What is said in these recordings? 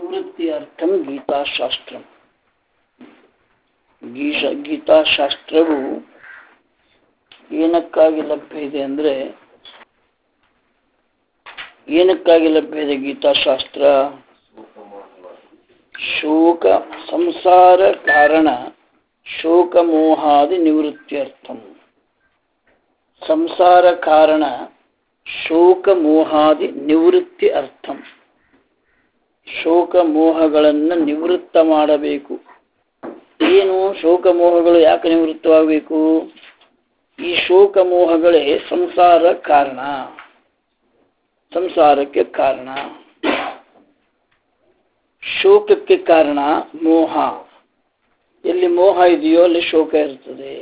ನಿವೃತ್ತಿಯರ್ಥಂ ಗೀತಾಶಾಸ್ತ್ರಂ. ಗೀತಾಶಾಸ್ತ್ರವು ಏನಕ್ಕಾಗಿ ಲಭ್ಯ ಇದೆ ಅಂದರೆ, ಏನಕ್ಕಾಗಿ ಲಭ್ಯ ಇದೆ ಗೀತಾಶಾಸ್ತ್ರ? ಶೋಕ ಸಂಸಾರ ಕಾರಣ ಶೋಕ ಮೋಹಾದಿ ನಿವೃತ್ತಿಯರ್ಥಂ. ಸಂಸಾರ ಕಾರಣ ಶೋಕ ಮೋಹಾದಿ ನಿವೃತ್ತಿ ಅರ್ಥಂ. ಶೋಕ ಮೋಹಗಳನ್ನು ನಿವೃತ್ತ ಮಾಡಬೇಕು. ಏನು ಶೋಕ ಮೋಹಗಳು ಯಾಕೆ ನಿವೃತ್ತವಾಗಬೇಕು? ಈ ಶೋಕ ಮೋಹಗಳೇ ಸಂಸಾರ ಕಾರಣ, ಸಂಸಾರಕ್ಕೆ ಕಾರಣ. ಶೋಕಕ್ಕೆ ಕಾರಣ ಮೋಹ. ಎಲ್ಲಿ ಮೋಹ ಇದೆಯೋ ಅಲ್ಲಿ ಶೋಕ ಇರ್ತದೆ,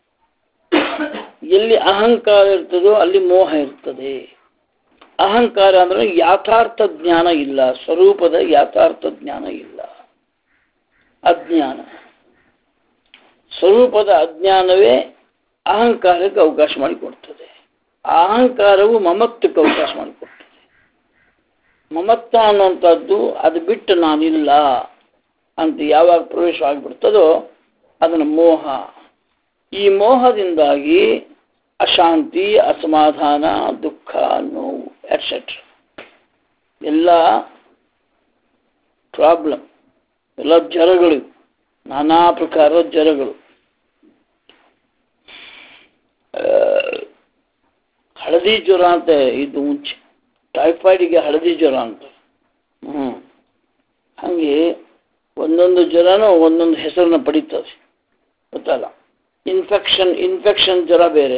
ಎಲ್ಲಿ ಅಹಂಕಾರ ಇರ್ತದೋ ಅಲ್ಲಿ ಮೋಹ ಇರ್ತದೆ. ಅಹಂಕಾರ ಅಂದ್ರೆ ಯಥಾರ್ಥ ಜ್ಞಾನ ಇಲ್ಲ, ಸ್ವರೂಪದ ಯಥಾರ್ಥ ಜ್ಞಾನ ಇಲ್ಲ, ಅಜ್ಞಾನ. ಸ್ವರೂಪದ ಅಜ್ಞಾನವೇ ಅಹಂಕಾರಕ್ಕೆ ಅವಕಾಶ ಮಾಡಿಕೊಡ್ತದೆ. ಆ ಅಹಂಕಾರವು ಮಮತ್ವಕ್ಕೆ ಅವಕಾಶ ಮಾಡಿಕೊಡ್ತದೆ. ಮಮತ್ವ ಅನ್ನುವಂಥದ್ದು ಅದು ಬಿಟ್ಟು ನಾನಿಲ್ಲ ಅಂತ ಯಾವಾಗ ಪ್ರವೇಶ ಆಗಿಬಿಡ್ತದೋ ಅದನ್ನು ಮೋಹ. ಈ ಮೋಹದಿಂದಾಗಿ ಅಶಾಂತಿ, ಅಸಮಾಧಾನ, ದುಃಖ, ನೋವು ಎಟ್ಸೆಟ್ರಾ ಎಲ್ಲ ಪ್ರಾಬ್ಲಮ್, ಎಲ್ಲ ಜ್ವರಗಳು, ನಾನಾ ಪ್ರಕಾರದ ಜ್ವರಗಳು. ಹಳದಿ ಜ್ವರ ಅಂತ ಇದು ಮುಂಚೆ, ಟೈಫಾಯ್ಡಿಗೆ ಹಳದಿ ಜ್ವರ ಅಂತ. ಹಾಗೆ ಒಂದೊಂದು ಜ್ವರನೂ ಒಂದೊಂದು ಹೆಸರನ್ನ ಪಡೀತದೆ, ಗೊತ್ತಲ್ಲ. ಇನ್ಫೆಕ್ಷನ್ ಜ್ವರ ಬೇರೆ,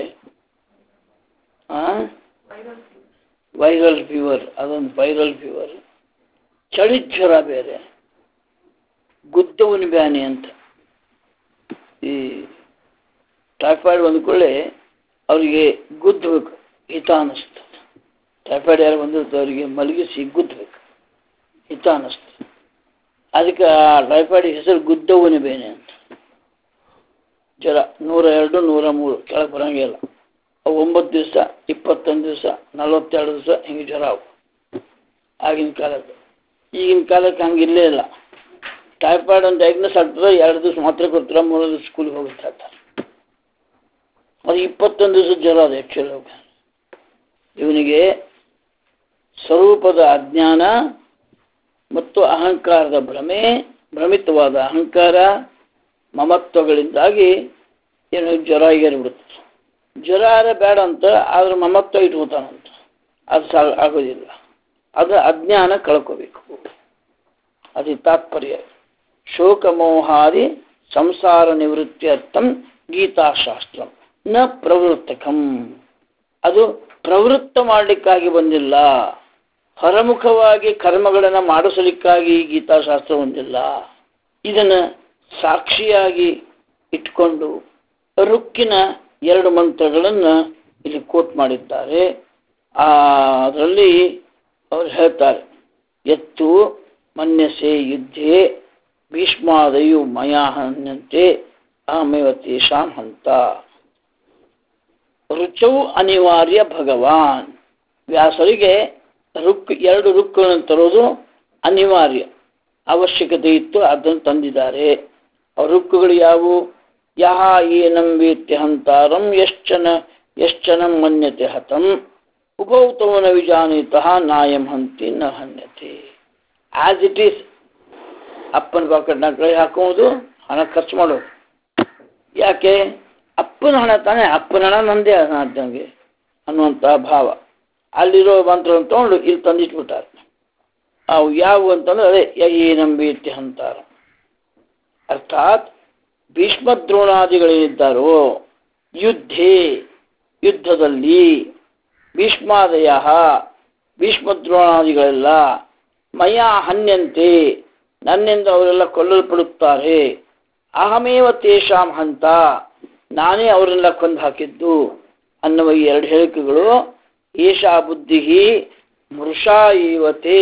ವೈರಲ್ ಫೀವರ್, ಅದೊಂದು ವೈರಲ್ ಫೀವರ್. ಚಳಿ ಜ್ವರ ಬೇರೆ, ಗುದ್ದವನಿ ಬ್ಯಾನಿ ಅಂತ. ಈ ಟೈಫಾಯ್ಡ್ ಬಂದ್ಕೊಳ್ಳೆ ಅವರಿಗೆ ಗುದ್ದಬೇಕು, ಹಿತ ಅನ್ನಿಸ್ತದೆ. ಟೈಫಾಯ್ಡ್ ಯಾರು ಬಂದಿರ್ತದೆ ಅವರಿಗೆ ಮಲಗಿಸಿ ಗುದ್ದಬೇಕು, ಹಿತ ಅನ್ನಿಸ್ತದೆ. ಅದಕ್ಕೆ ಆ ಟೈಫಾಯ್ಡ್ ಹೆಸರು ಗುದ್ದವನಿ ಬೇನೆ ಅಂತ. ಜ್ವರ 102, 103 ಕೆಳಗೆ ಬರೋಂಗಿಲ್ಲ. ಅವು 9 ದಿವಸ, 21 ದಿವಸ, 42 ದಿವಸ ಹಿಂಗೆ ಜ್ವರ ಅವು ಆಗಿನ ಕಾಲಕ್ಕೆ. ಈಗಿನ ಕಾಲಕ್ಕೆ ಹಂಗಿಲ್ಲೇ ಇಲ್ಲ. ಟೈಫಾಯ್ಡ್ ಅಂತ ಡಯಾಗ್ನೋಸ್ ಆಗ್ತದೆ, 2 ದಿವಸ ಮಾತ್ರ ಕೊಡ್ತಾರೆ, 3 ದಿವಸ ಸ್ಕೂಲ್ಗೆ ಹೋಗ್ತಾ ಇರ್ತಾರೆ. ಅದು 21 ದಿವಸ ಜ್ವರ ಅದು ಆ್ಯಕ್ಚುಲಿ. ಇವನಿಗೆ ಸ್ವರೂಪದ ಅಜ್ಞಾನ ಮತ್ತು ಅಹಂಕಾರದ ಭ್ರಮಿತವಾದ ಅಹಂಕಾರ, ಮಮತ್ವಗಳಿಂದಾಗಿ ಏನು ಜ್ವರ ಏರಿಬಿಡುತ್ತೆ. ಜ್ವರ ಬೇಡ ಅಂತ ಆದ್ರೆ ಮಮತ್ವ ಇಟ್ಕೋತಾನಂತ, ಅದು ಆಗೋದಿಲ್ಲ. ಅದು ಅಜ್ಞಾನ ಕಳ್ಕೋಬೇಕು. ಅದು ತಾತ್ಪರ್ಯ. ಶೋಕಮೋಹಾದಿ ಸಂಸಾರ ನಿವೃತ್ತಿಯರ್ಥಂ ಗೀತಾಶಾಸ್ತ್ರ ನ ಪ್ರವೃತ್ತಕಂ. ಅದು ಪ್ರವೃತ್ತ ಮಾಡಲಿಕ್ಕಾಗಿ ಬಂದಿಲ್ಲ, ಹೊರಮುಖವಾಗಿ ಕರ್ಮಗಳನ್ನು ಮಾಡಿಸಲಿಕ್ಕಾಗಿ ಗೀತಾಶಾಸ್ತ್ರ ಬಂದಿಲ್ಲ. ಇದನ್ನು ಸಾಕ್ಷಿಯಾಗಿ ಇಟ್ಕೊಂಡು ರುಕ್ಕಿನ 2 ಮಂತ್ರಗಳನ್ನು ಇಲ್ಲಿ ಕೋಟ್ ಮಾಡಿದ್ದಾರೆ. ಅದರಲ್ಲಿ ಅವರು ಹೇಳ್ತಾರೆ, ಎತ್ತು ಮನ್ಯಸೆ ಯುದ್ಧೇ ಭೀಷ್ಮಾದಯು ಮಯಾ ಹನ್ಯಂತೆ ಅಹಮೇವ ತೇಷಾಂ ಹಂತ. ರುಚೌ ಅನಿವಾರ್ಯ ಭಗವಾನ್. ವ್ಯಾಸರಿಗೆ 2 ರುಕ್ಕುಗಳನ್ನು ತರೋದು ಅನಿವಾರ್ಯ, ಅವಶ್ಯಕತೆ ಇತ್ತು, ಅದನ್ನು ತಂದಿದ್ದಾರೆ. ರುಕ್ಕುಗಳು ಯಾವುವು? ಯಹ ಏನಂ ವೇತ್ಯ ಹಂತಾರಂ ಯಶ್ಚನ ಮನ್ಯತೆ ಹತಂ ಉಪೌತೋ ನ ವಿಜಾನೀತಃ ನಾಯಂ ಹಂತಿ ನ ಹನ್ಯತೆ. As it is. ಅಪ್ಪನ ಪಾಕೆಟ್ನಾಗ ಕೈ ಹಾಕೋದು, ಹಣ ಖರ್ಚು ಮಾಡೋದು. ಯಾಕೆ? ಅಪ್ಪನ ಹಣ ತಾನೇ, ಅಪ್ಪನ ಹಣ ನಂದೇ ಅದಂಗೆ ಅನ್ನುವಂಥ ಭಾವ. ಅಲ್ಲಿರೋ ಮಂತ್ರವನ್ನು ತಗೊಂಡು ಇಲ್ಲಿ ತಂದಿಟ್ಬಿಟ್ಟಾರೆ. ಅವು ಯಾವುವು ಅಂತಂದ್ರೆ ಅದೇ ಏನಂ ವೇತ್ಯ ಹಂತಾರ. ಅರ್ಥಾತ್ ಭೀಷ್ಮದ್ರೋಣಾದಿಗಳೇನಿದ್ದಾರೋ ಯುದ್ಧದಲ್ಲಿ, ಭೀಷ್ಮಾದಯ ಭೀಷ್ಮದ್ರೋಣಾದಿಗಳೆಲ್ಲ ಮಯಾ ಹನ್ಯಂತೆ ನನ್ನಿಂದ ಅವರೆಲ್ಲ ಕೊಲ್ಲಲ್ಪಡುತ್ತಾರೆ. ಅಹಮೇವ ತೇಷಾಂ ಹಂತ, ನಾನೇ ಅವರೆಲ್ಲ ಕೊಂದು ಹಾಕಿದ್ದು ಅನ್ನುವ ಈ 2 ಹೇಳಿಕೆಗಳು ಏಷಾ ಬುದ್ಧಿ ಮೃಷಾ ಇವತೇ.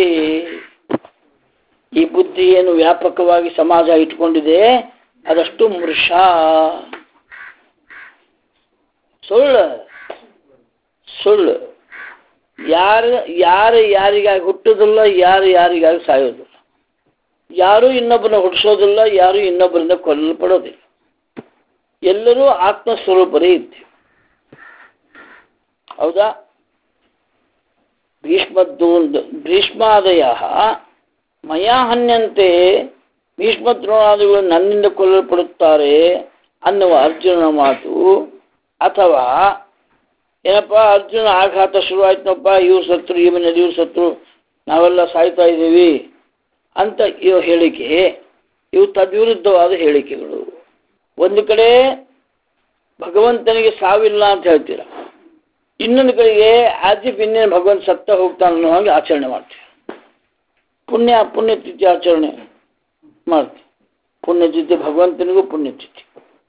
ಈ ಬುದ್ಧಿ ಏನು ವ್ಯಾಪಕವಾಗಿ ಸಮಾಜ ಇಟ್ಕೊಂಡಿದೆ ಅದಷ್ಟು ಮೃಷಾ, ಸುಳ್ಳು. ಯಾರು ಯಾರಿಗಾಗಿ ಹುಟ್ಟುವುದಿಲ್ಲ, ಯಾರಿಗಾಗಿ ಸಾಯೋದಿಲ್ಲ. ಯಾರೂ ಇನ್ನೊಬ್ಬರನ್ನ ಹುಟ್ಟಿಸೋದಿಲ್ಲ, ಯಾರೂ ಇನ್ನೊಬ್ಬರಿಂದ ಕೊಲ್ಲಲ್ಪಡೋದಿಲ್ಲ. ಎಲ್ಲರೂ ಆತ್ಮಸ್ವರೂಪರೇ ಇದ್ದೀವಿ. ಹೌದಾ? ಭೀಷ್ಮಾದಯ ಮಯಾ ಹನ್ಯಂತೆ ಭೀಷ್ಮದ್ರೋಣಾದಿಗಳು ನನ್ನಿಂದ ಕೊಲ್ಲಲ್ಪಡುತ್ತಾರೆ ಅನ್ನುವ ಅರ್ಜುನನ ಮಾತು, ಅಥವಾ ಏನಪ್ಪ ಅರ್ಜುನ ಆಘಾತ ಶುರುವಾಯ್ತನಪ್ಪ, ಇವ್ರು ಸತ್ರು, ಈ ಮನೇಲಿ ಇವ್ರು ಸತ್ರು, ನಾವೆಲ್ಲ ಸಾಯ್ತಾ ಇದ್ದೀವಿ ಅಂತ ಇವು ಹೇಳಿಕೆ, ಇವು ತದ್ವಿರುದ್ಧವಾದ ಹೇಳಿಕೆಗಳು. ಒಂದು ಕಡೆ ಭಗವಂತನಿಗೆ ಸಾವಿಲ್ಲ ಅಂತ ಹೇಳ್ತೀರ, ಇನ್ನೊಂದು ಕಡೆಗೆ ಆಜಿಪ್ ಇನ್ನೇನು ಭಗವಂತ ಸತ್ತ ಹೋಗ್ತಾನೆ ಅನ್ನೋ ಹಾಗೆ ಆಚರಣೆ ಮಾಡ್ತೀವಿ. ಪುಣ್ಯತಿಥಿ ಆಚರಣೆ ಮಾಡ್ತೀವಿ. ಪುಣ್ಯತಿಥಿ ಭಗವಂತನಿಗೂ ಪುಣ್ಯತಿಥಿ.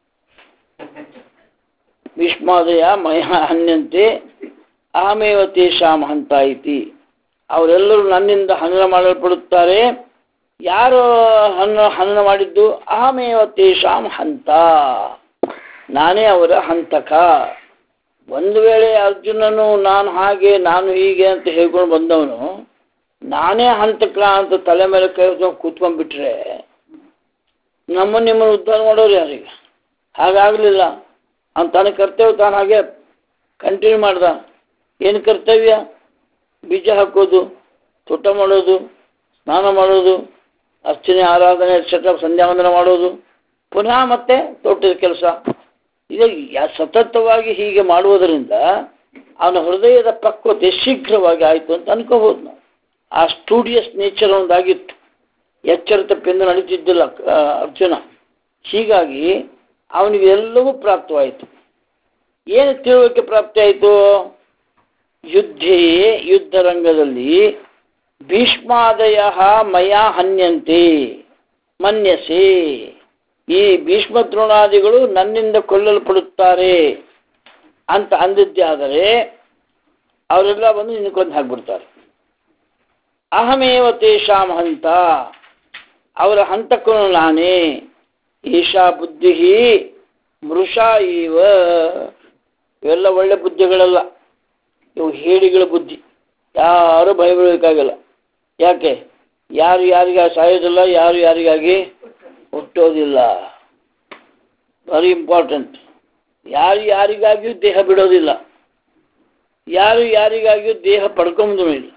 ಭೀಷ್ಮಾದಯ ಮಯ ಹನ್ಯಂತೆ ಅಹಮೇವ ತೇಷಾಂ ಹಂತ ಇತಿ. ಅವರೆಲ್ಲರೂ ನನ್ನಿಂದ ಹನನ ಮಾಡಲ್ಪಡುತ್ತಾರೆ. ಯಾರು ಹನನ ಮಾಡಿದ್ದು? ಅಹಮೇವ ತೇಷಾಂ ಹಂತ, ನಾನೇ ಅವರ ಹಂತಕ. ಒಂದು ವೇಳೆ ಅರ್ಜುನನು ನಾನು ಹಾಗೆ ನಾನು ಹೀಗೆ ಅಂತ ಹೇಳ್ಕೊಂಡು ಬಂದವನು ನಾನೇ ಹಂತಕ ಅಂತ ತಲೆ ಮೇಲೆ ಕೈ ಕೂತ್ಕೊಂಡ್ಬಿಟ್ರೆ ನಿಮ್ಮನ್ನು ಉದ್ಧಾರ ಮಾಡೋರು ಯಾರಿಗೆ? ಹಾಗಾಗಲಿಲ್ಲ. ಅವ್ನು ತನ್ನ ಕರ್ತವ್ಯ ತಾನು ಹಾಗೆ ಕಂಟಿನ್ಯೂ ಮಾಡ್ದ. ಏನು ಕರ್ತವ್ಯ? ಬೀಜ ಹಾಕೋದು, ತೋಟ ಮಾಡೋದು, ಸ್ನಾನ ಮಾಡೋದು, ಅರ್ಚನೆ ಆರಾಧನೆ ಎಟ್ಸೆಟ್ರಾ, ಸಂಧ್ಯಾವಂದನ ಮಾಡೋದು, ಪುನಃ ಮತ್ತೆ ತೋಟದ ಕೆಲಸ. ಇದು ಸತತವಾಗಿ ಹೀಗೆ ಮಾಡುವುದರಿಂದ ಅವನ ಹೃದಯದ ಪಕ್ವತೆ ಶೀಘ್ರವಾಗಿ ಆಯಿತು ಅಂತ ಅನ್ಕೋಬಹುದು ನಾವು. ಆ ಸ್ಟೂಡಿಯಸ್ ನೇಚರ್ ಒಂದಾಗಿತ್ತು. ಎಚ್ಚರ ತಪ್ಪಿಂದ ನಡೀತಿದ್ದಿಲ್ಲ ಅರ್ಜುನ. ಹೀಗಾಗಿ ಅವನಿಗೆ ಎಲ್ಲವೂ ಪ್ರಾಪ್ತವಾಯಿತು. ಏನು ತಿಳುವಳಿಕೆ ಪ್ರಾಪ್ತಿ ಆಯಿತು? ಯುದ್ಧೆಯೇ, ಯುದ್ಧರಂಗದಲ್ಲಿ ಭೀಷ್ಮಾದಯ ಮಯಾ ಹನ್ಯಂತೆ ಮನ್ಯಸೆ, ಈ ಭೀಷ್ಮದ್ರೋಣಾದಿಗಳು ನನ್ನಿಂದ ಕೊಲ್ಲಲ್ಪಡುತ್ತಾರೆ ಅಂತ ಅಂದಿದ್ದೇ ಆದರೆ ಅವರೆಲ್ಲ ಬಂದು ನಿನ್ನ ಕೊಂದು ಹಾಕ್ಬಿಡ್ತಾರೆ. ಅಹಮೇವ ತೇಷಾಂ ಹಂತ, ಅವರ ಹಂತಕನು ನಾನೇ. ಈಶಾ ಬುದ್ಧಿ ಮೃಷಾ ಇವ. ಇವೆಲ್ಲ ಒಳ್ಳೆ ಬುದ್ಧಿಗಳಲ್ಲ, ಇವು ಹೇಡಿಗಳ ಬುದ್ಧಿ. ಯಾರು ಭಯಬೀಳಬೇಕಾಗಿಲ್ಲ. ಯಾಕೆ? ಯಾರು ಯಾರಿಗಾಗಿ ಸಾಯೋದಿಲ್ಲ, ಯಾರು ಯಾರಿಗಾಗಿ ಹುಟ್ಟೋದಿಲ್ಲ. Very important. ಯಾರು ಯಾರಿಗಾಗಿಯೂ ದೇಹ ಬಿಡೋದಿಲ್ಲ, ಯಾರು ಯಾರಿಗಾಗಿಯೂ ದೇಹ ಪಡ್ಕೊಂಬುದೂ ಇಲ್ಲ.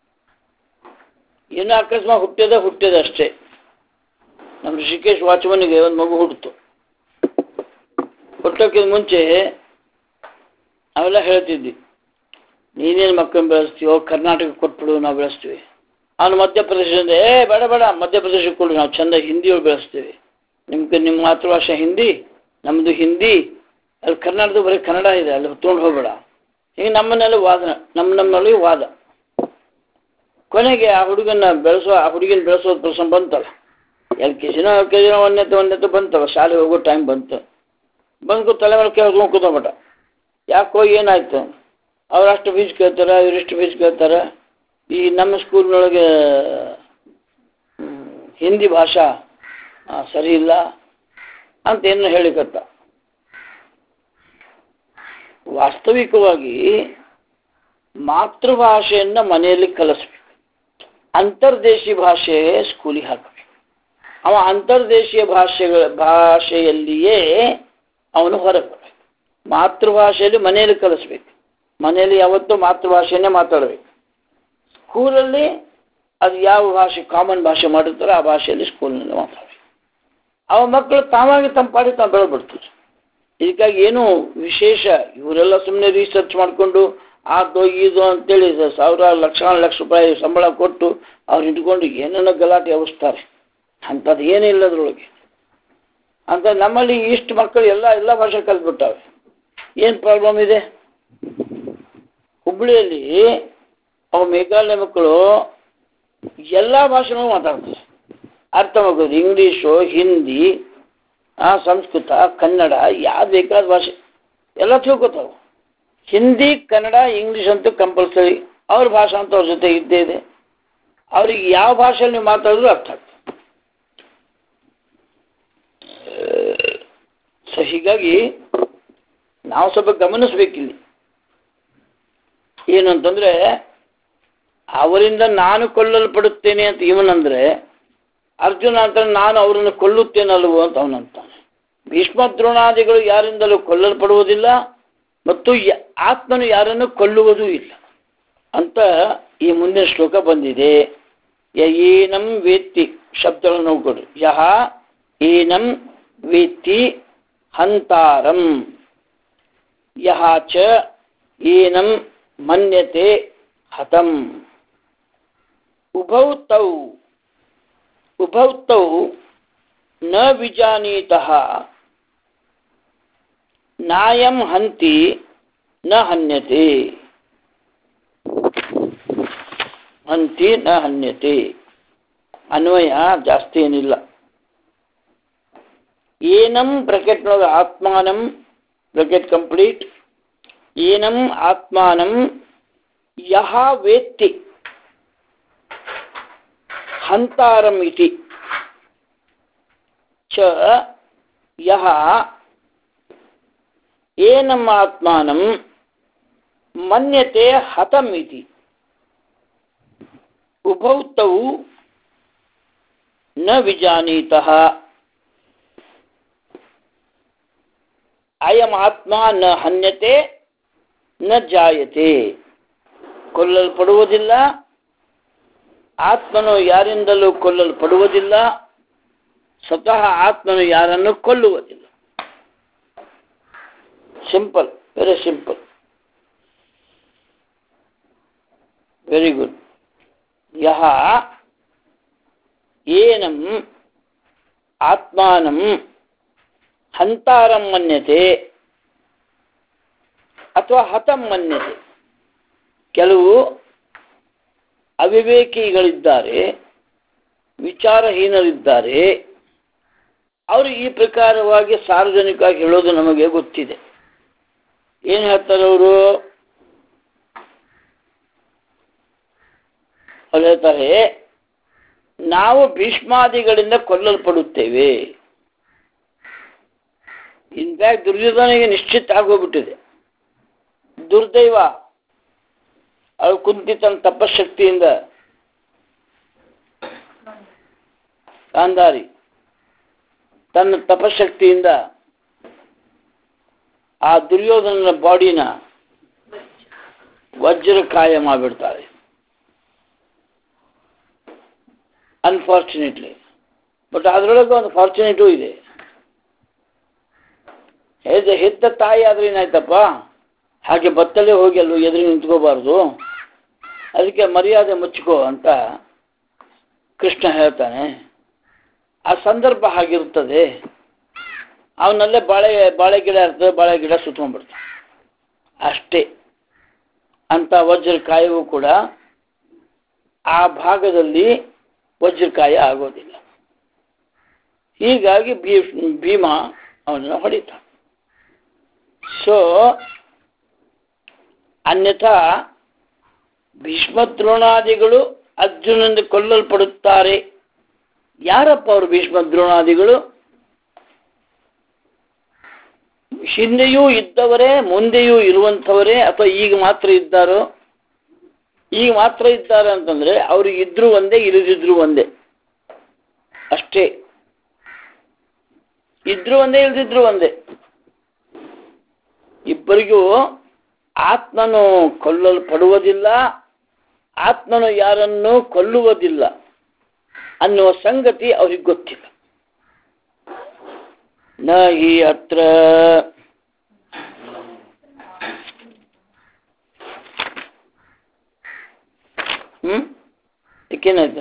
ಏನೋ ಅಕಸ್ಮಾತ್ ಹುಟ್ಟಿದೆ ಅಷ್ಟೇ. ನಮ್ಮ ಋಷಿಕೇಶ್ ವಾಚ್ಮನ್ಗೆ ಒಂದು ಮಗು ಹುಟ್ಟಿತು. ಹುಟ್ಟೋಕ್ಕಿಂತ ಮುಂಚೆ ಅವೆಲ್ಲ ಹೇಳ್ತಿದ್ವಿ, ನೀನೇನು ಮಕ್ಕಳನ್ನ ಬೆಳೆಸ್ತೀವೋ ಕರ್ನಾಟಕಕ್ಕೆ ಕೊಟ್ಬಿಡು, ನಾವು ಬೆಳೆಸ್ತೀವಿ. ಅವನು ಮಧ್ಯಪ್ರದೇಶದಿಂದ ಬೇಡ ಮಧ್ಯಪ್ರದೇಶಕ್ಕೆ ಕೊಡು, ನಾವು ಚೆಂದ ಹಿಂದಿಯೊಳಗೆ ಬೆಳೆಸ್ತೀವಿ. ನಿಮ್ಮ ಮಾತೃಭಾಷೆ ಹಿಂದಿ, ನಮ್ಮದು ಹಿಂದಿ, ಅಲ್ಲಿ ಕರ್ನಾಟಕದ ಬರೀ ಕನ್ನಡ ಇದೆ, ಅಲ್ಲಿ ತೊಗೊಂಡು ಹೋಗ್ಬೇಡ. ಹೀಗೆ ನಮ್ಮನ್ನೆಲ್ಲ ನಮ್ಮಲ್ಲಿ ವಾದ. ಕೊನೆಗೆ ಆ ಹುಡುಗಿನ ಬೆಳೆಸೋದು ಪ್ರಸಂಗ ಬಂತಲ್ಲ. LKG ಒಂದನೇದು ಬಂತಲ್ಲ, ಶಾಲೆ ಹೋಗೋ ಟೈಮ್ ಬಂತು. ಬಂದು ತಲೆ ಮೇಲೆ ಕೇಳ್ಕೊಂಡು ಕೂತ್ಕೊಂಡ್ಬಿಟ್ಟ. ಯಾಕೋ ಏನಾಯ್ತು? ಅವ್ರು ಅಷ್ಟು ಫೀಸ್ ಕೇಳ್ತಾರೆ, ಇವರಿಷ್ಟು ಫೀಸ್ ಕೇಳ್ತಾರೆ. ಈ ನಮ್ಮ ಸ್ಕೂಲ್ನೊಳಗೆ ಹಿಂದಿ ಭಾಷಾ ಸರಿ ಇಲ್ಲ ಅಂತ ಏನು ಹೇಳಿಕತ್ತ. ವಾಸ್ತವಿಕವಾಗಿ ಮಾತೃಭಾಷೆಯನ್ನು ಮನೆಯಲ್ಲಿ ಕಲಿಸ್ಬೇಕು, ಅಂತರ್ದೇಶಿ ಭಾಷೆ ಸ್ಕೂಲಿಗೆ ಹಾಕಬೇಕು. ಅವ ಅಂತರ್ದೇಶೀಯ ಭಾಷೆಯಲ್ಲಿಯೇ ಅವನು ಹೊರಗೆ ಬರಬೇಕು. ಮಾತೃಭಾಷೆಯಲ್ಲಿ ಮನೆಯಲ್ಲಿ ಕಲಿಸ್ಬೇಕು. ಮನೆಯಲ್ಲಿ ಯಾವತ್ತೂ ಮಾತೃಭಾಷೆಯನ್ನೇ ಮಾತಾಡಬೇಕು. ಸ್ಕೂಲಲ್ಲಿ ಅದು ಯಾವ ಭಾಷೆ ಕಾಮನ್ ಭಾಷೆ ಮಾಡಿರ್ತಾರೆ ಆ ಭಾಷೆಯಲ್ಲಿ ಸ್ಕೂಲ್ನಲ್ಲಿ ಮಾತಾಡಬೇಕು. ಅವ ಮಕ್ಕಳು ತಾವಾಗಿ ತಮ್ಮ ಪಾಡಿ ತಾವು ಬೆಳೆದ್ಬಿಡ್ತಾರೆ. ಇದಕ್ಕಾಗಿ ಏನು ವಿಶೇಷ ಇವರೆಲ್ಲ ಸುಮ್ಮನೆ ರಿಸರ್ಚ್ ಮಾಡಿಕೊಂಡು ಅದು ಇದು ಅಂತೇಳಿ ಲಕ್ಷ ರೂಪಾಯಿ ಸಂಬಳ ಕೊಟ್ಟು ಅವ್ರು ಇಟ್ಕೊಂಡು ಏನೇನೋ ಗಲಾಟೆ ಅವಸ್ತಾರೆ. ಅಂಥದ್ದು ಏನಿಲ್ಲ ಅದ್ರೊಳಗೆ. ಅಂತ ನಮ್ಮಲ್ಲಿ ಇಷ್ಟು ಮಕ್ಕಳು ಎಲ್ಲ ಭಾಷೆ ಕಲ್ತ್ಬಿಟ್ಟಾವೆ. ಏನು ಪ್ರಾಬ್ಲಮ್ ಇದೆ? ಹುಬ್ಬಳ್ಳಿಯಲ್ಲಿ ಅವು ಮೇಘಾಲಯ ಮಕ್ಕಳು ಎಲ್ಲ ಭಾಷೆನೂ ಮಾತಾಡ್ತಾರೆ, ಅರ್ಥವಾಗೋದು. ಇಂಗ್ಲೀಷು, ಹಿಂದಿ, ಸಂಸ್ಕೃತ, ಕನ್ನಡ, ಯಾವ್ದು ಬೇಕಾದ ಭಾಷೆ ಎಲ್ಲ ತಿಳ್ಕೊತಾವೆ. ಹಿಂದಿ, ಕನ್ನಡ, ಇಂಗ್ಲೀಷ್ ಅಂತೂ ಕಂಪಲ್ಸರಿ. ಅವ್ರ ಭಾಷೆ ಅಂತ ಅವ್ರ ಜೊತೆ ಇದ್ದೇ ಇದೆ. ಅವ್ರಿಗೆ ಯಾವ ಭಾಷೆಯಲ್ಲಿ ನೀವು ಮಾತಾಡಿದ್ರು ಅರ್ಥ ಆಗ್ತದೆ. ಸೊ ಹೀಗಾಗಿ ನಾವು ಸ್ವಲ್ಪ ಗಮನಿಸ್ಬೇಕಿಲ್ಲಿ. ಏನು ಅಂತಂದರೆ ಅವರಿಂದ ನಾನು ಕೊಲ್ಲಲ್ಪಡುತ್ತೇನೆ ಅಂತ ಇವನಂದರೆ ಅರ್ಜುನ ಅಂತ ನಾನು ಅವರನ್ನು ಕೊಲ್ಲುತ್ತೇನಲ್ವೋ ಅಂತ ಅವನಂತಾನೆ. ಭೀಷ್ಮ ದ್ರೋಣಾದಿಗಳು ಯಾರಿಂದಲೂ ಕೊಲ್ಲಲ್ಪಡುವುದಿಲ್ಲ ಮತ್ತು ಆತ್ಮನು ಯಾರನ್ನು ಕೊಲ್ಲುವುದೂ ಇಲ್ಲ ಅಂತ ಈ ಮುಂದಿನ ಶ್ಲೋಕ ಬಂದಿದೆ. ಏನಂ ವೇತ್ತಿ ಶಬ್ದಗಳನ್ನು ನೋಡ್ಕೊಡ್ರಿ. ಯಹ ಏನಂ ವೇತ್ತಿ ಹಂತಾರಂ ಯಹ ಚ ಏನಂ ಮನ್ಯತೆ ಹತಂ. ಉಭೌ ತೌ ನ ವಿಜಾನೀತಃ ನಾಯಂ ಹಂತಿ ನ ಹನ್ಯತೆ. ಹಂತಿ ನ ಹನ್ಯತೆ ಅನ್ವಯ ಜಾಸ್ತಿ ಏನಿಲ್ಲ. ಏನಂ ಬ್ರಾಕೆಟ್ನೊಳಗೆ ಆತ್ಮಾನಂ ಬ್ರಾಕೆಟ್ ಕಂಪ್ಲೀಟ್. ಏನಂ ಆತ್ಮಾನಂ ಯಹ ವೇತ್ತಿ ಹಂತಾರಂ ಇತಿ ಚ ಯಹ ಏನಂ ಆತ್ಮಾನಂ ಮನ್ಯತೆ ಹತಂ ಇತಿ. ಉಭೌ ತೌ ನ ವಿಜಾನೀತಃ. ಅಯಂ ಆತ್ಮ ನ ಹನ್ಯತೆ ನ ಜಾಯತೆ. ಕೊಲ್ಲಲ್ಪಡುವುದಿಲ್ಲ, ಆತ್ಮನು ಯಾರಿಂದಲೂ ಕೊಲ್ಲಲ್ಪಡುವುದಿಲ್ಲ, ಸ್ವತಃ ಆತ್ಮನು ಯಾರನ್ನು ಕೊಲ್ಲುವುದಿಲ್ಲ. Simple, very simple, very good. ಯಹ ಏನಂ ಆತ್ಮಾನಂ ಹಂತಾರಂ ಮನ್ಯತೆ ಅಥವಾ ಹತಂ ಮನ್ಯತೆ. ಕೆಲವು ಅವಿವೇಕಿಗಳಿದ್ದಾರೆ, ವಿಚಾರಹೀನರಿದ್ದಾರೆ. ಅವರು ಈ ಪ್ರಕಾರವಾಗಿ ಸಾರ್ವಜನಿಕವಾಗಿ ಹೇಳೋದು ನಮಗೆ ಗೊತ್ತಿದೆ. ಏನು ಹೇಳ್ತಾರೆ ಅವರು? ಅವ್ರು ಹೇಳ್ತಾರೆ, ನಾವು ಭೀಷ್ಮಾದಿಗಳಿಂದ ಕೊಲ್ಲಲ್ಪಡುತ್ತೇವೆ. ಇನ್ಫ್ಯಾಕ್ಟ್ ದುರ್ಯೋಧನಿಗೆ ನಿಶ್ಚಿತ ಆಗೋಗ್ಬಿಟ್ಟಿದೆ. ದುರ್ದೈವ, ಅವಳು ಕುಂತಿ ತನ್ನ ತಪಶಕ್ತಿಯಿಂದ, ಗಾಂಧಾರಿ ತನ್ನ ತಪಶಕ್ತಿಯಿಂದ ಆ ದುರ್ಯೋಧನನ ಬಾಡಿನ ವಜ್ರಕಾಯ ಮಾಡಿಬಿಡ್ತಾಳೆ. ಅನ್ಫಾರ್ಚುನೇಟ್ಲಿ. ಬಟ್ ಅದರೊಳಗೆ ಒಂದು ಫಾರ್ಚುನೇಟೂ ಇದೆ. ಹೆತ್ತ ತಾಯಿ ಆದ್ರೆ ಏನಾಯ್ತಪ್ಪ, ಹಾಗೆ ಬತ್ತಲೇ ಹೋಗಿ ಅಲ್ಲೂ ಎದುರು ನಿಂತ್ಕೋಬಾರ್ದು, ಅದಕ್ಕೆ ಮರ್ಯಾದೆ ಮುಚ್ಚಿಕೋ ಅಂತ ಕೃಷ್ಣ ಹೇಳ್ತಾನೆ. ಆ ಸಂದರ್ಭ ಹಾಗಿರುತ್ತದೆ. ಅವನಲ್ಲೇ ಬಾಳೆ ಗಿಡ ಇರ್ತದೆ, ಬಾಳೆ ಗಿಡ ಸುತ್ಕೊಂಡ್ಬಿಡ್ತಾನೆ ಅಷ್ಟೇ. ಅಂತ ವಜ್ರಕಾಯವೂ ಕೂಡ ಆ ಭಾಗದಲ್ಲಿ ವಜ್ರಕಾಯ ಆಗೋದಿಲ್ಲ. ಹೀಗಾಗಿ ಭೀಮ ಅವನನ್ನು ಹೊಡಿತಾನೆ. ಸೊ ಅನ್ಯಥಾ ಭೀಷ್ಮದ್ರೋಣಾದಿಗಳು ಅರ್ಜುನನಿಂದ ಕೊಲ್ಲಲ್ಪಡುತ್ತಾರೆ. ಯಾರಪ್ಪ ಅವರು ಭೀಷ್ಮದ್ರೋಣಾದಿಗಳು? ಹಿಂದೆಯೂ ಇದ್ದವರೇ, ಮುಂದೆಯೂ ಇರುವಂಥವರೇ, ಅಥವಾ ಈಗ ಮಾತ್ರ ಇದ್ದಾರೋ? ಈಗ ಮಾತ್ರ ಇದ್ದಾರೆ ಅಂತಂದ್ರೆ ಅವರು ಇದ್ರು ಒಂದೇ, ಇಲ್ಲದಿದ್ರು ಒಂದೇ ಅಷ್ಟೇ. ಇದ್ರು ಒಂದೇ, ಇಲ್ದಿದ್ರು ಒಂದೇ. ಇಬ್ಬರಿಗೂ ಆತ್ಮನು ಕೊಲ್ಲಲ್ಪಡುವುದಿಲ್ಲ, ಆತ್ಮನು ಯಾರನ್ನು ಕೊಲ್ಲುವುದಿಲ್ಲ ಅನ್ನುವ ಸಂಗತಿ ಅವ್ರಿಗೆ ಗೊತ್ತಿಲ್ಲ. ನ ಹಿ ಅತ್ರ ಏನಾಯ್ತು?